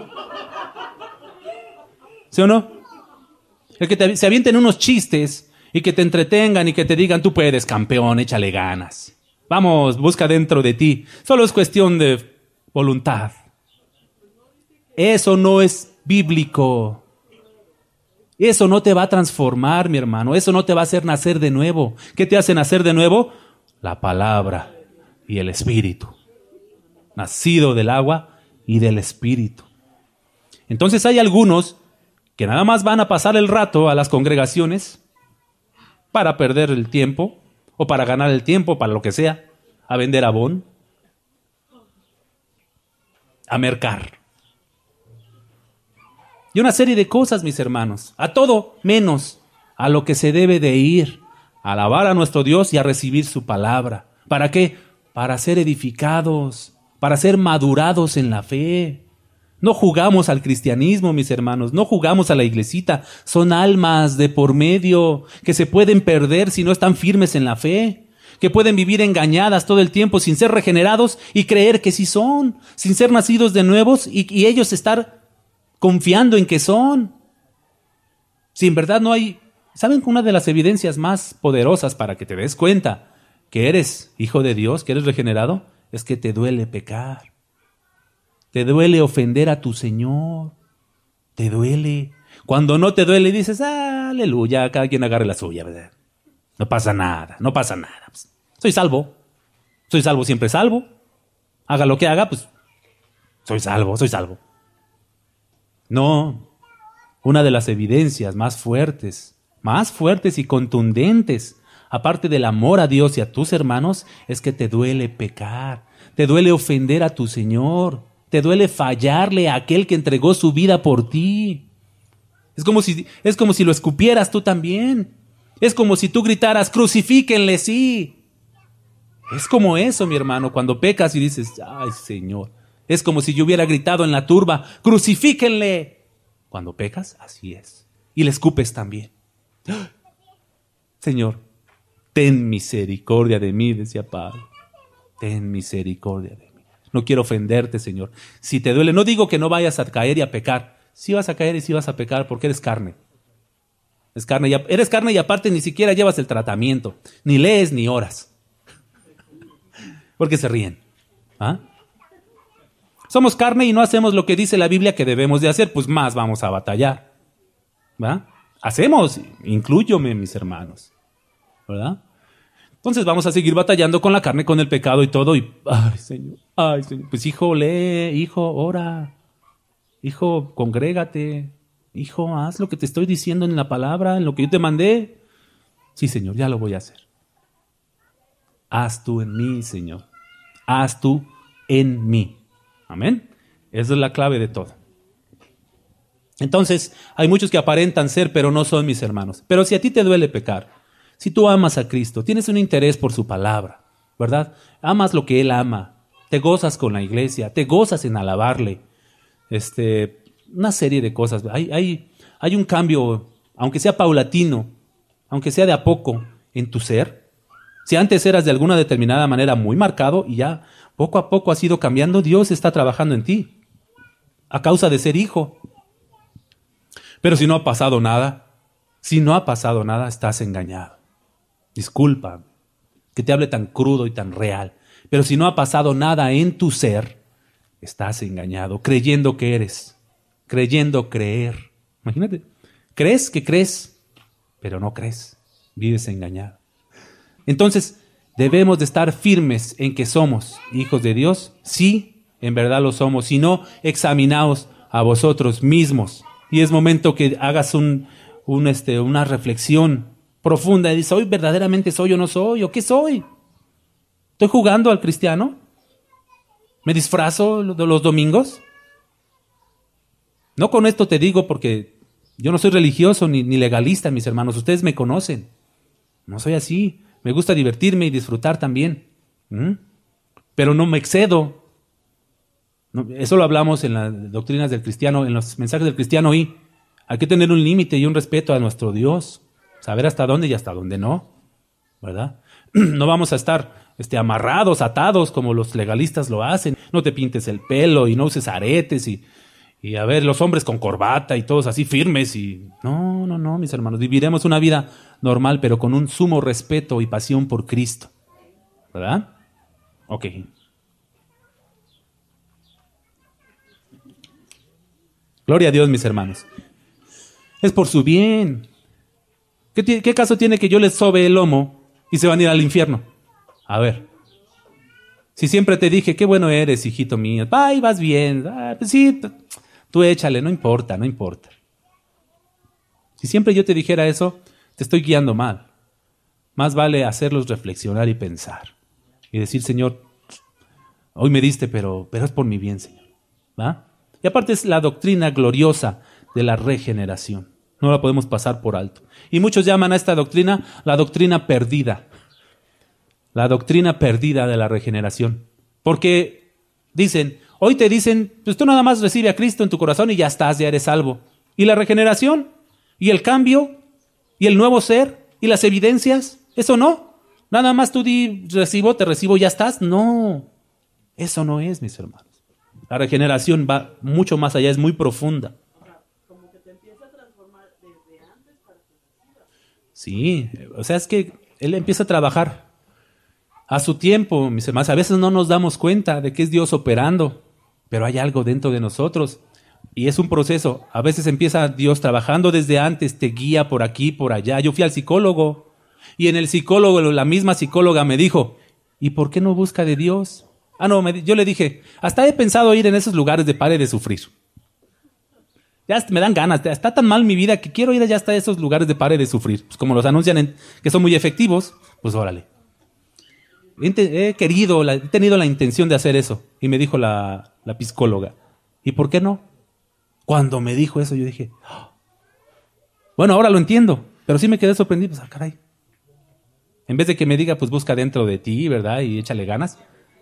S1: ¿Sí o no? El que te, se avienten unos chistes y que te entretengan y que te digan, tú puedes, campeón, échale ganas. Vamos, busca dentro de ti. Solo es cuestión de voluntad. Eso no es bíblico. Eso no te va a transformar, mi hermano. Eso no te va a hacer nacer de nuevo. ¿Qué te hace nacer de nuevo? La palabra y el Espíritu. Nacido del agua y del Espíritu. Entonces hay algunos que nada más van a pasar el rato a las congregaciones para perder el tiempo o para ganar el tiempo, para lo que sea, a vender abón, a mercar. Y una serie de cosas, mis hermanos, a todo menos a lo que se debe de ir, a alabar a nuestro Dios y a recibir su palabra. ¿Para qué? Para ser edificados, para ser madurados en la fe. No jugamos al cristianismo, mis hermanos, no jugamos a la iglesita. Son almas de por medio que se pueden perder si no están firmes en la fe, que pueden vivir engañadas todo el tiempo sin ser regenerados y creer que sí son, sin ser nacidos de nuevos y, y ellos estar confiando en que son. Si en verdad no hay... ¿Saben que una de las evidencias más poderosas para que te des cuenta que eres hijo de Dios, que eres regenerado, es que te duele pecar? Te duele ofender a tu Señor. Te duele. Cuando no te duele dices, ah, aleluya, cada quien agarre la suya, ¿verdad? No pasa nada, no pasa nada. Pues, soy salvo. Soy salvo, siempre salvo. Haga lo que haga, pues soy salvo, soy salvo. No. Una de las evidencias más fuertes, más fuertes y contundentes, aparte del amor a Dios y a tus hermanos, es que te duele pecar. Te duele ofender a tu Señor. Te duele fallarle a aquel que entregó su vida por ti. Es como si, es como si lo escupieras tú también. Es como si tú gritaras, crucifíquenle, sí. Es como eso, mi hermano, cuando pecas y dices, ay, Señor. Es como si yo hubiera gritado en la turba, crucifíquenle. Cuando pecas, así es. Y le escupes también. Señor, ten misericordia de mí, decía Pablo. Ten misericordia de mí. No quiero ofenderte, Señor. Si te duele, no digo que no vayas a caer y a pecar. Sí vas a caer y sí vas a pecar porque eres carne. Es carne y, eres carne y aparte ni siquiera llevas el tratamiento. Ni lees ni oras. Porque se ríen. ¿Ah? Somos carne y no hacemos lo que dice la Biblia que debemos de hacer, pues más vamos a batallar. ¿Va? Hacemos, inclúyome, mis hermanos. ¿Verdad? Entonces vamos a seguir batallando con la carne, con el pecado y todo. Y, ay, Señor, ay, Señor. Pues hijo, lee, hijo, ora. Hijo, congrégate. Hijo, haz lo que te estoy diciendo en la palabra, en lo que yo te mandé. Sí, Señor, ya lo voy a hacer. Haz tú en mí, Señor. Haz tú en mí. Amén. Esa es la clave de todo. Entonces, hay muchos que aparentan ser, pero no son, mis hermanos. Pero si a ti te duele pecar, si tú amas a Cristo, tienes un interés por su palabra, ¿verdad? Amas lo que Él ama, te gozas con la iglesia, te gozas en alabarle, este, una serie de cosas. Hay, hay, hay un cambio, aunque sea paulatino, aunque sea de a poco, en tu ser. Si antes eras de alguna determinada manera muy marcado y ya poco a poco has ido cambiando, Dios está trabajando en ti a causa de ser hijo. Pero si no ha pasado nada, si no ha pasado nada, estás engañado. Disculpa que te hable tan crudo y tan real. Pero si no ha pasado nada en tu ser, estás engañado, creyendo que eres, creyendo creer. Imagínate, crees que crees, pero no crees, vives engañado. Entonces, debemos de estar firmes en que somos hijos de Dios. Sí, en verdad lo somos. Si no, examinaos a vosotros mismos. Y es momento que hagas un, un, este, una reflexión profunda y dices, ¿hoy verdaderamente soy o no soy? ¿O qué soy? ¿Estoy jugando al cristiano? ¿Me disfrazo los domingos? No con esto te digo porque yo no soy religioso ni, ni legalista, mis hermanos. Ustedes me conocen. No soy así. Me gusta divertirme y disfrutar también. ¿Mm? Pero no me excedo. No, eso lo hablamos en las doctrinas del cristiano, en los mensajes del cristiano. Y hay que tener un límite y un respeto a nuestro Dios. Saber hasta dónde y hasta dónde no. ¿Verdad? No vamos a estar este, amarrados, atados, como los legalistas lo hacen. No te pintes el pelo y no uses aretes y, y a ver, los hombres con corbata y todos así firmes. Y no, no, no, mis hermanos. Viviremos una vida normal, pero con un sumo respeto y pasión por Cristo. ¿Verdad? Ok. Gloria a Dios, mis hermanos. Es por su bien. ¿Qué, qué caso tiene que yo les sobe el lomo y se van a ir al infierno? A ver. Si siempre te dije, qué bueno eres, hijito mío. Ay, vas bien. Ah, pues sí, tú échale, no importa, no importa. Si siempre yo te dijera eso, te estoy guiando mal. Más vale hacerlos reflexionar y pensar. Y decir, Señor, hoy me diste, pero, pero es por mi bien, Señor. ¿Va? Y aparte es la doctrina gloriosa de la regeneración. No la podemos pasar por alto. Y muchos llaman a esta doctrina la doctrina perdida. La doctrina perdida de la regeneración. Porque dicen, hoy te dicen, pues tú nada más recibe a Cristo en tu corazón y ya estás, ya eres salvo. ¿Y la regeneración? ¿Y el cambio? ¿Y el nuevo ser? ¿Y las evidencias? Eso no. Nada más tú di, recibo, te recibo, ya estás. No. Eso no es, mis hermanos. La regeneración va mucho más allá, es muy profunda. Como que te empieza a transformar desde antes para que recibas. Sí, o sea, es que Él empieza a trabajar a su tiempo, mis hermanos. A veces no nos damos cuenta de que es Dios operando, pero hay algo dentro de nosotros. Y es un proceso. A veces empieza Dios trabajando desde antes, te guía por aquí, por allá. Yo fui al psicólogo y en el psicólogo, la misma psicóloga me dijo, ¿y por qué no busca de Dios? Ah, no, me, yo le dije, hasta he pensado ir en esos lugares de pare de sufrir. Ya me dan ganas, está tan mal mi vida que quiero ir allá hasta esos lugares de pare de sufrir. Pues como los anuncian en, que son muy efectivos, pues órale. He, he querido, la, he tenido la intención de hacer eso. Y me dijo la, la psicóloga, ¿y por qué no? Cuando me dijo eso yo dije, oh. Bueno, ahora lo entiendo, pero sí me quedé sorprendido, pues, ah, caray. En vez de que me diga, pues busca dentro de ti, ¿verdad? Y échale ganas.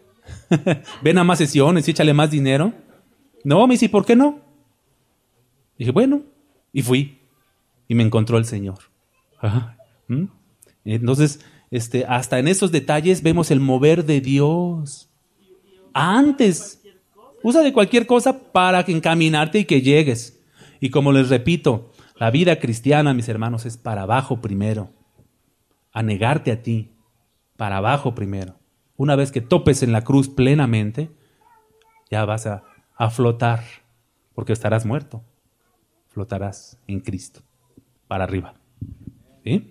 S1: Ven a más sesiones y échale más dinero. No, me dice, ¿por qué no? Dije, bueno, y fui. Y me encontró el Señor. Ajá. ¿Mm? Entonces, este, hasta en esos detalles vemos el mover de Dios. Antes, usa de cualquier cosa para encaminarte y que llegues. Y como les repito, la vida cristiana, mis hermanos, es para abajo primero. A negarte a ti, para abajo primero. Una vez que topes en la cruz plenamente, ya vas a, a flotar, porque estarás muerto. Flotarás en Cristo, para arriba. ¿Sí?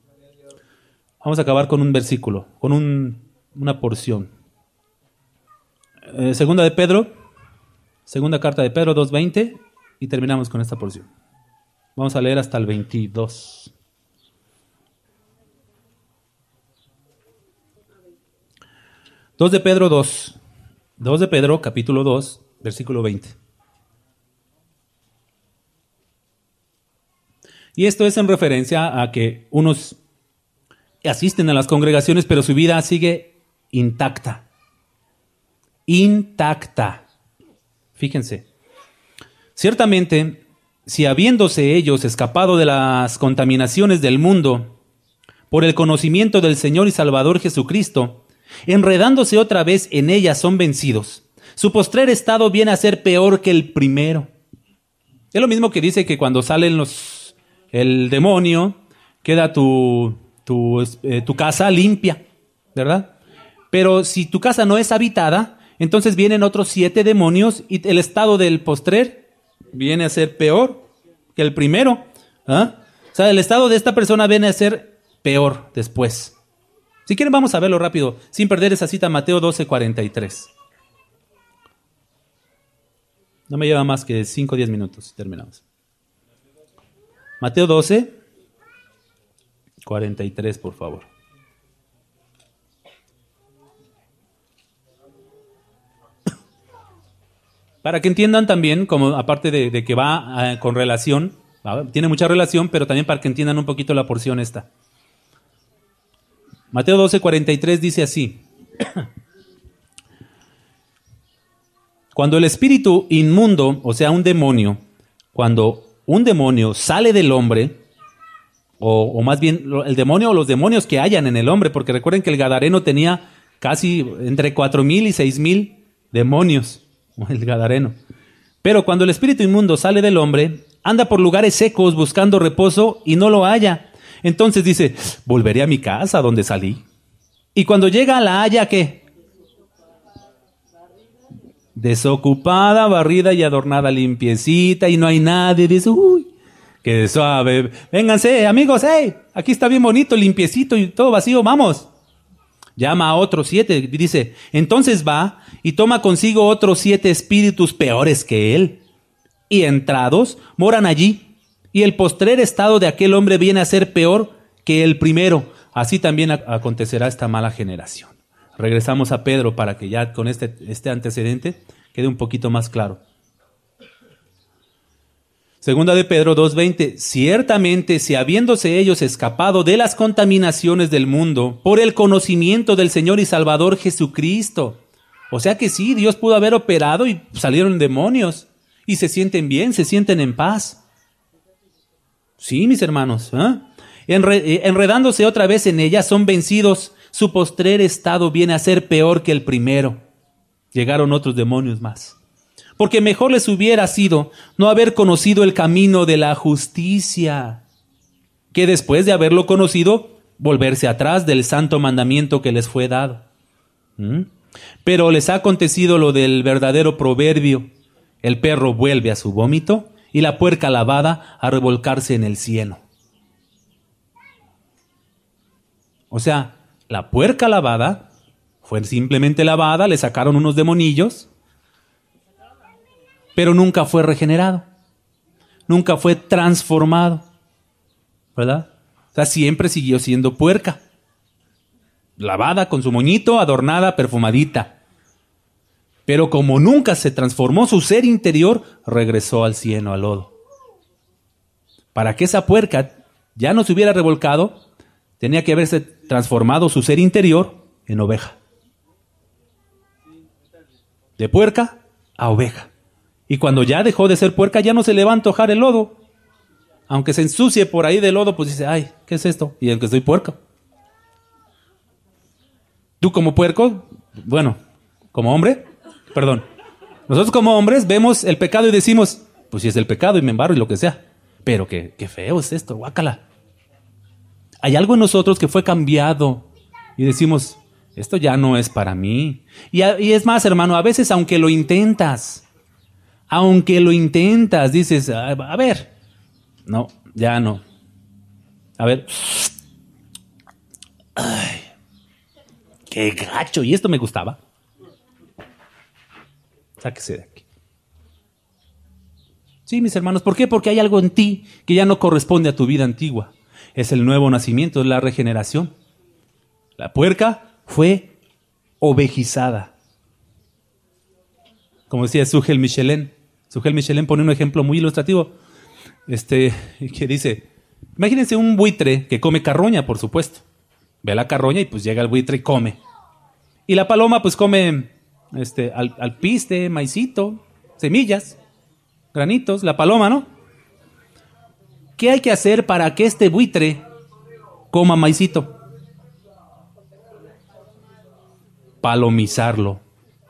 S1: Vamos a acabar con un versículo, con un, una porción. Eh, segunda de Pedro, segunda carta de Pedro dos veinte, y terminamos con esta porción. Vamos a leer hasta el veintidós. dos de Pedro dos. dos de Pedro, capítulo dos, versículo veinte. Y esto es en referencia a que unos asisten a las congregaciones, pero su vida sigue intacta. Intacta. Fíjense. Ciertamente, si habiéndose ellos escapado de las contaminaciones del mundo por el conocimiento del Señor y Salvador Jesucristo, enredándose otra vez en ellas son vencidos, su postrer estado viene a ser peor que el primero. Es lo mismo que dice que cuando salen los, el demonio, queda tu, tu, eh, tu casa limpia, ¿verdad? Pero si tu casa no es habitada, entonces vienen otros siete demonios y el estado del postrer viene a ser peor que el primero. ¿Ah? O sea, el estado de esta persona viene a ser peor después. Si quieren vamos a verlo rápido, sin perder esa cita, Mateo doce, cuarenta y tres. No me lleva más que cinco o diez minutos y terminamos. Mateo doce, cuarenta y tres, por favor. Para que entiendan también, como aparte de, de que va eh, con relación, ¿va? Tiene mucha relación, pero también para que entiendan un poquito la porción esta. Mateo doce, cuarenta y tres dice así. Cuando el espíritu inmundo, o sea, un demonio, cuando un demonio sale del hombre, o, o más bien el demonio o los demonios que hayan en el hombre, porque recuerden que el Gadareno tenía casi entre cuatro mil y seis mil demonios, el Gadareno. Pero cuando el espíritu inmundo sale del hombre, anda por lugares secos buscando reposo y no lo halla. Entonces dice, volveré a mi casa donde salí. Y cuando llega la halla, ¿qué? Desocupada, barrida y adornada, limpiecita, y no hay nadie. Dice, uy, qué suave. Vénganse, amigos, hey, aquí está bien bonito, limpiecito y todo vacío, vamos. Llama a otros siete, dice, entonces va y toma consigo otros siete espíritus peores que él. Y entrados, moran allí. Y el postrer estado de aquel hombre viene a ser peor que el primero. Así también acontecerá esta mala generación. Regresamos a Pedro para que ya con este, este antecedente quede un poquito más claro. Segunda de Pedro dos veinte. Ciertamente, si habiéndose ellos escapado de las contaminaciones del mundo por el conocimiento del Señor y Salvador Jesucristo. O sea que sí, Dios pudo haber operado y salieron demonios. Y se sienten bien, se sienten en paz. Sí, mis hermanos, ¿eh? Enre- enredándose otra vez en ella, son vencidos. Su postrer estado viene a ser peor que el primero. Llegaron otros demonios más. Porque mejor les hubiera sido no haber conocido el camino de la justicia, que después de haberlo conocido, volverse atrás del santo mandamiento que les fue dado. ¿Mm? Pero les ha acontecido lo del verdadero proverbio. El perro vuelve a su vómito y la puerca lavada a revolcarse en el cieno. O sea, la puerca lavada fue simplemente lavada, le sacaron unos demonillos, pero nunca fue regenerado, nunca fue transformado, ¿verdad? O sea, siempre siguió siendo puerca, lavada con su moñito, adornada, perfumadita. Pero como nunca se transformó su ser interior, regresó al cieno, al lodo. Para que esa puerca ya no se hubiera revolcado, tenía que haberse transformado su ser interior en oveja. De puerca a oveja. Y cuando ya dejó de ser puerca, ya no se le va a antojar el lodo. Aunque se ensucie por ahí del lodo, pues dice, ay, ¿qué es esto? Y el que soy puerco. Tú como puerco, bueno, como hombre, perdón. Nosotros como hombres vemos el pecado y decimos, pues si es el pecado y me embarro y lo que sea. Pero qué, qué feo es esto, guácala. Hay algo en nosotros que fue cambiado y decimos, esto ya no es para mí. Y, a, y es más, hermano, a veces aunque lo intentas, aunque lo intentas, dices, a, a ver, no, ya no. A ver, ay, qué gacho, y esto me gustaba. Sáquese de aquí. Sí, mis hermanos, ¿por qué? Porque hay algo en ti que ya no corresponde a tu vida antigua. Es el nuevo nacimiento, es la regeneración. La puerca fue ovejizada. Como decía Sugel Michelin. Sugel Michelin pone un ejemplo muy ilustrativo. Este, que dice, imagínense un buitre que come carroña, por supuesto. Ve la carroña y pues llega el buitre y come. Y la paloma pues come este, al, alpiste, maicito, semillas, granitos, la paloma, ¿no? ¿Qué hay que hacer para que este buitre coma maicito? Palomizarlo.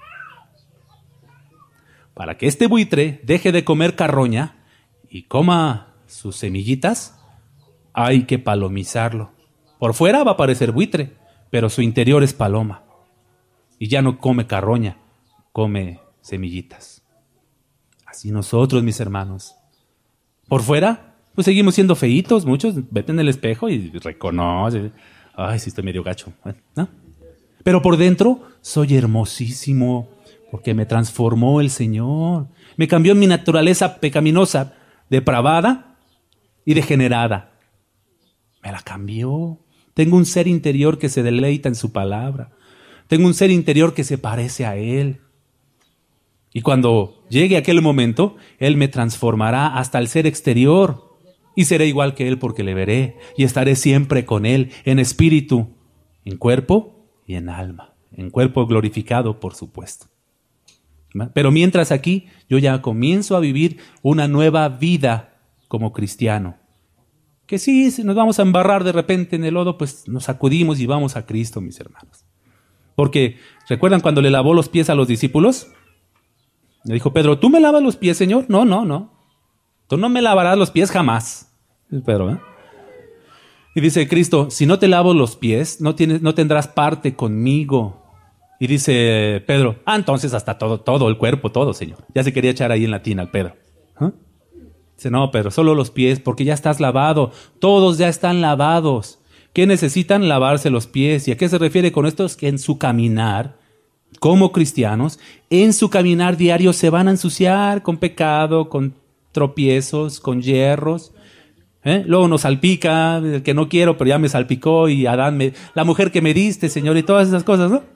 S1: Para que este buitre deje de comer carroña y coma sus semillitas, hay que palomizarlo. Por fuera va a parecer buitre, pero su interior es paloma. Y ya no come carroña, come semillitas. Así nosotros, mis hermanos. Por fuera, pues seguimos siendo feitos, muchos. Vete en el espejo y reconoce. Ay, sí estoy medio gacho, ¿no? Pero por dentro soy hermosísimo, porque me transformó el Señor. Me cambió mi naturaleza pecaminosa, depravada y degenerada. Me la cambió. Tengo un ser interior que se deleita en su palabra. Tengo un ser interior que se parece a Él. Y cuando llegue aquel momento, Él me transformará hasta el ser exterior. Y seré igual que Él porque le veré. Y estaré siempre con Él, en espíritu, en cuerpo y en alma. En cuerpo glorificado, por supuesto. Pero mientras aquí, yo ya comienzo a vivir una nueva vida como cristiano. Que sí, si nos vamos a embarrar de repente en el lodo, pues nos sacudimos y vamos a Cristo, mis hermanos. Porque, ¿recuerdan cuando le lavó los pies a los discípulos? Le dijo Pedro, ¿tú me lavas los pies, Señor? No, no, no. Tú no me lavarás los pies jamás. Pedro, ¿eh? Y dice Cristo, si no te lavo los pies, no, tienes, no tendrás parte conmigo. Y dice Pedro, ah, entonces hasta todo, todo el cuerpo, todo, Señor. Ya se quería echar ahí en la tina al Pedro. ¿Ah? Dice, no, Pedro, solo los pies, porque ya estás lavado. Todos ya están lavados. ¿Qué necesitan? Lavarse los pies. ¿Y a qué se refiere con esto? Es que en su caminar, como cristianos, en su caminar diario se van a ensuciar con pecado, con tropiezos, con hierros. ¿Eh? Luego nos salpica, el que no quiero, pero ya me salpicó, y Adán, me, la mujer que me diste, Señor, y todas esas cosas, ¿no?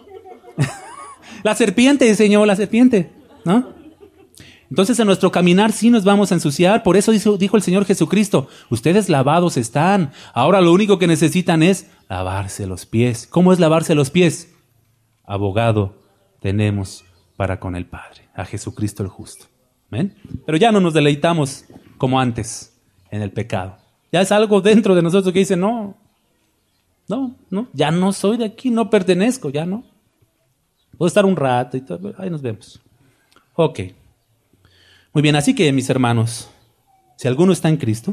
S1: La serpiente, Señor, la serpiente, ¿no? Entonces en nuestro caminar sí nos vamos a ensuciar. Por eso dijo, dijo el Señor Jesucristo, ustedes lavados están. Ahora lo único que necesitan es lavarse los pies. ¿Cómo es lavarse los pies? Abogado tenemos para con el Padre, a Jesucristo el justo. ¿Ven? Pero ya no nos deleitamos como antes en el pecado. Ya es algo dentro de nosotros que dice, no, no, no, ya no soy de aquí, no pertenezco, ya no. Puedo estar un rato y todo, ahí nos vemos. Ok. Muy bien, así que mis hermanos, si alguno está en Cristo,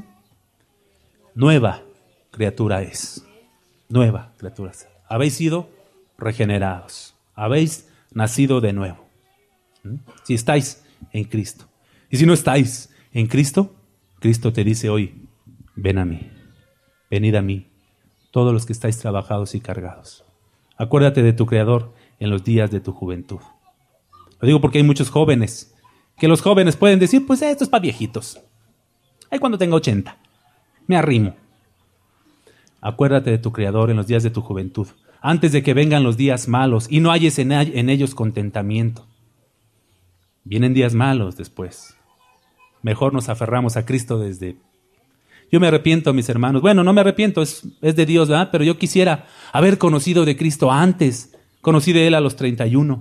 S1: nueva criatura es. Nueva criatura es. Habéis sido regenerados. Habéis nacido de nuevo. ¿Mm? Si estáis en Cristo. Y si no estáis en Cristo, Cristo te dice hoy, ven a mí, venid a mí, todos los que estáis trabajados y cargados. Acuérdate de tu Creador en los días de tu juventud. Lo digo porque hay muchos jóvenes, que los jóvenes pueden decir, pues esto es para viejitos. Ahí cuando tenga ochenta, me arrimo. Acuérdate de tu Creador en los días de tu juventud, antes de que vengan los días malos y no halles en, en ellos contentamiento. Vienen días malos después. Mejor nos aferramos a Cristo desde... Yo me arrepiento, mis hermanos. Bueno, no me arrepiento, es, es de Dios, ¿verdad? Pero yo quisiera haber conocido de Cristo antes. Conocí de Él a los treinta y uno.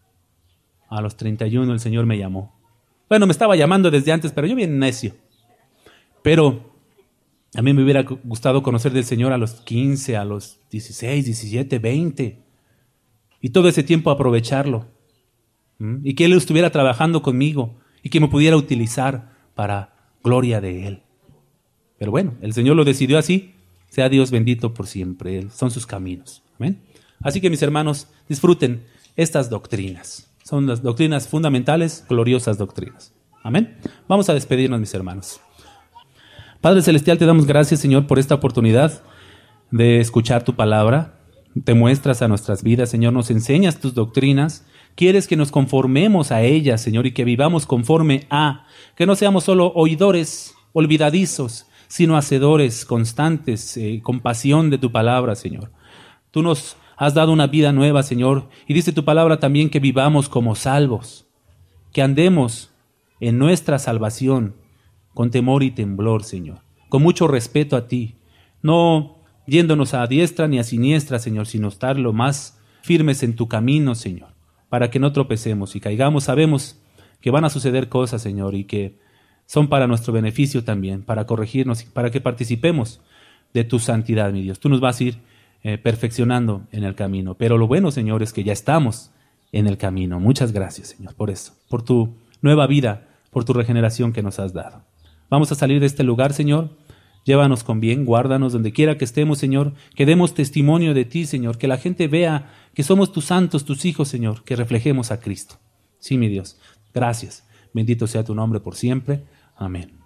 S1: A los treinta y uno el Señor me llamó. Bueno, me estaba llamando desde antes, pero yo bien necio. Pero a mí me hubiera gustado conocer del Señor a los quince, a los dieciséis, diecisiete, veinte. Y todo ese tiempo aprovecharlo. ¿Mm? Y que Él estuviera trabajando conmigo y que me pudiera utilizar para gloria de Él. Pero bueno, el Señor lo decidió así. Sea Dios bendito por siempre. Él, son sus caminos. ¿Amén? Así que mis hermanos, disfruten estas doctrinas. Son las doctrinas fundamentales, gloriosas doctrinas. Amén. Vamos a despedirnos, mis hermanos. Padre Celestial, te damos gracias, Señor, por esta oportunidad de escuchar tu palabra. Te muestras a nuestras vidas, Señor, nos enseñas tus doctrinas. Quieres que nos conformemos a ellas, Señor, y que vivamos conforme a, que no seamos solo oidores olvidadizos, sino hacedores constantes, eh, con pasión de tu palabra, Señor. Tú nos has dado una vida nueva, Señor, y dice tu palabra también que vivamos como salvos, que andemos en nuestra salvación con temor y temblor, Señor, con mucho respeto a ti, no yéndonos a diestra ni a siniestra, Señor, sino estar lo más firmes en tu camino, Señor, para que no tropecemos y caigamos. Sabemos que van a suceder cosas, Señor, y que son para nuestro beneficio también, para corregirnos, para que participemos de tu santidad, mi Dios. Tú nos vas a ir eh, perfeccionando en el camino. Pero lo bueno, Señor, es que ya estamos en el camino. Muchas gracias, Señor, por eso, por tu nueva vida, por tu regeneración que nos has dado. Vamos a salir de este lugar, Señor, Llévanos con bien, guárdanos donde quiera que estemos, Señor, que demos testimonio de ti, Señor, que la gente vea que somos tus santos, tus hijos, Señor, que reflejemos a Cristo. Sí, mi Dios, gracias. Bendito sea tu nombre por siempre. Amén.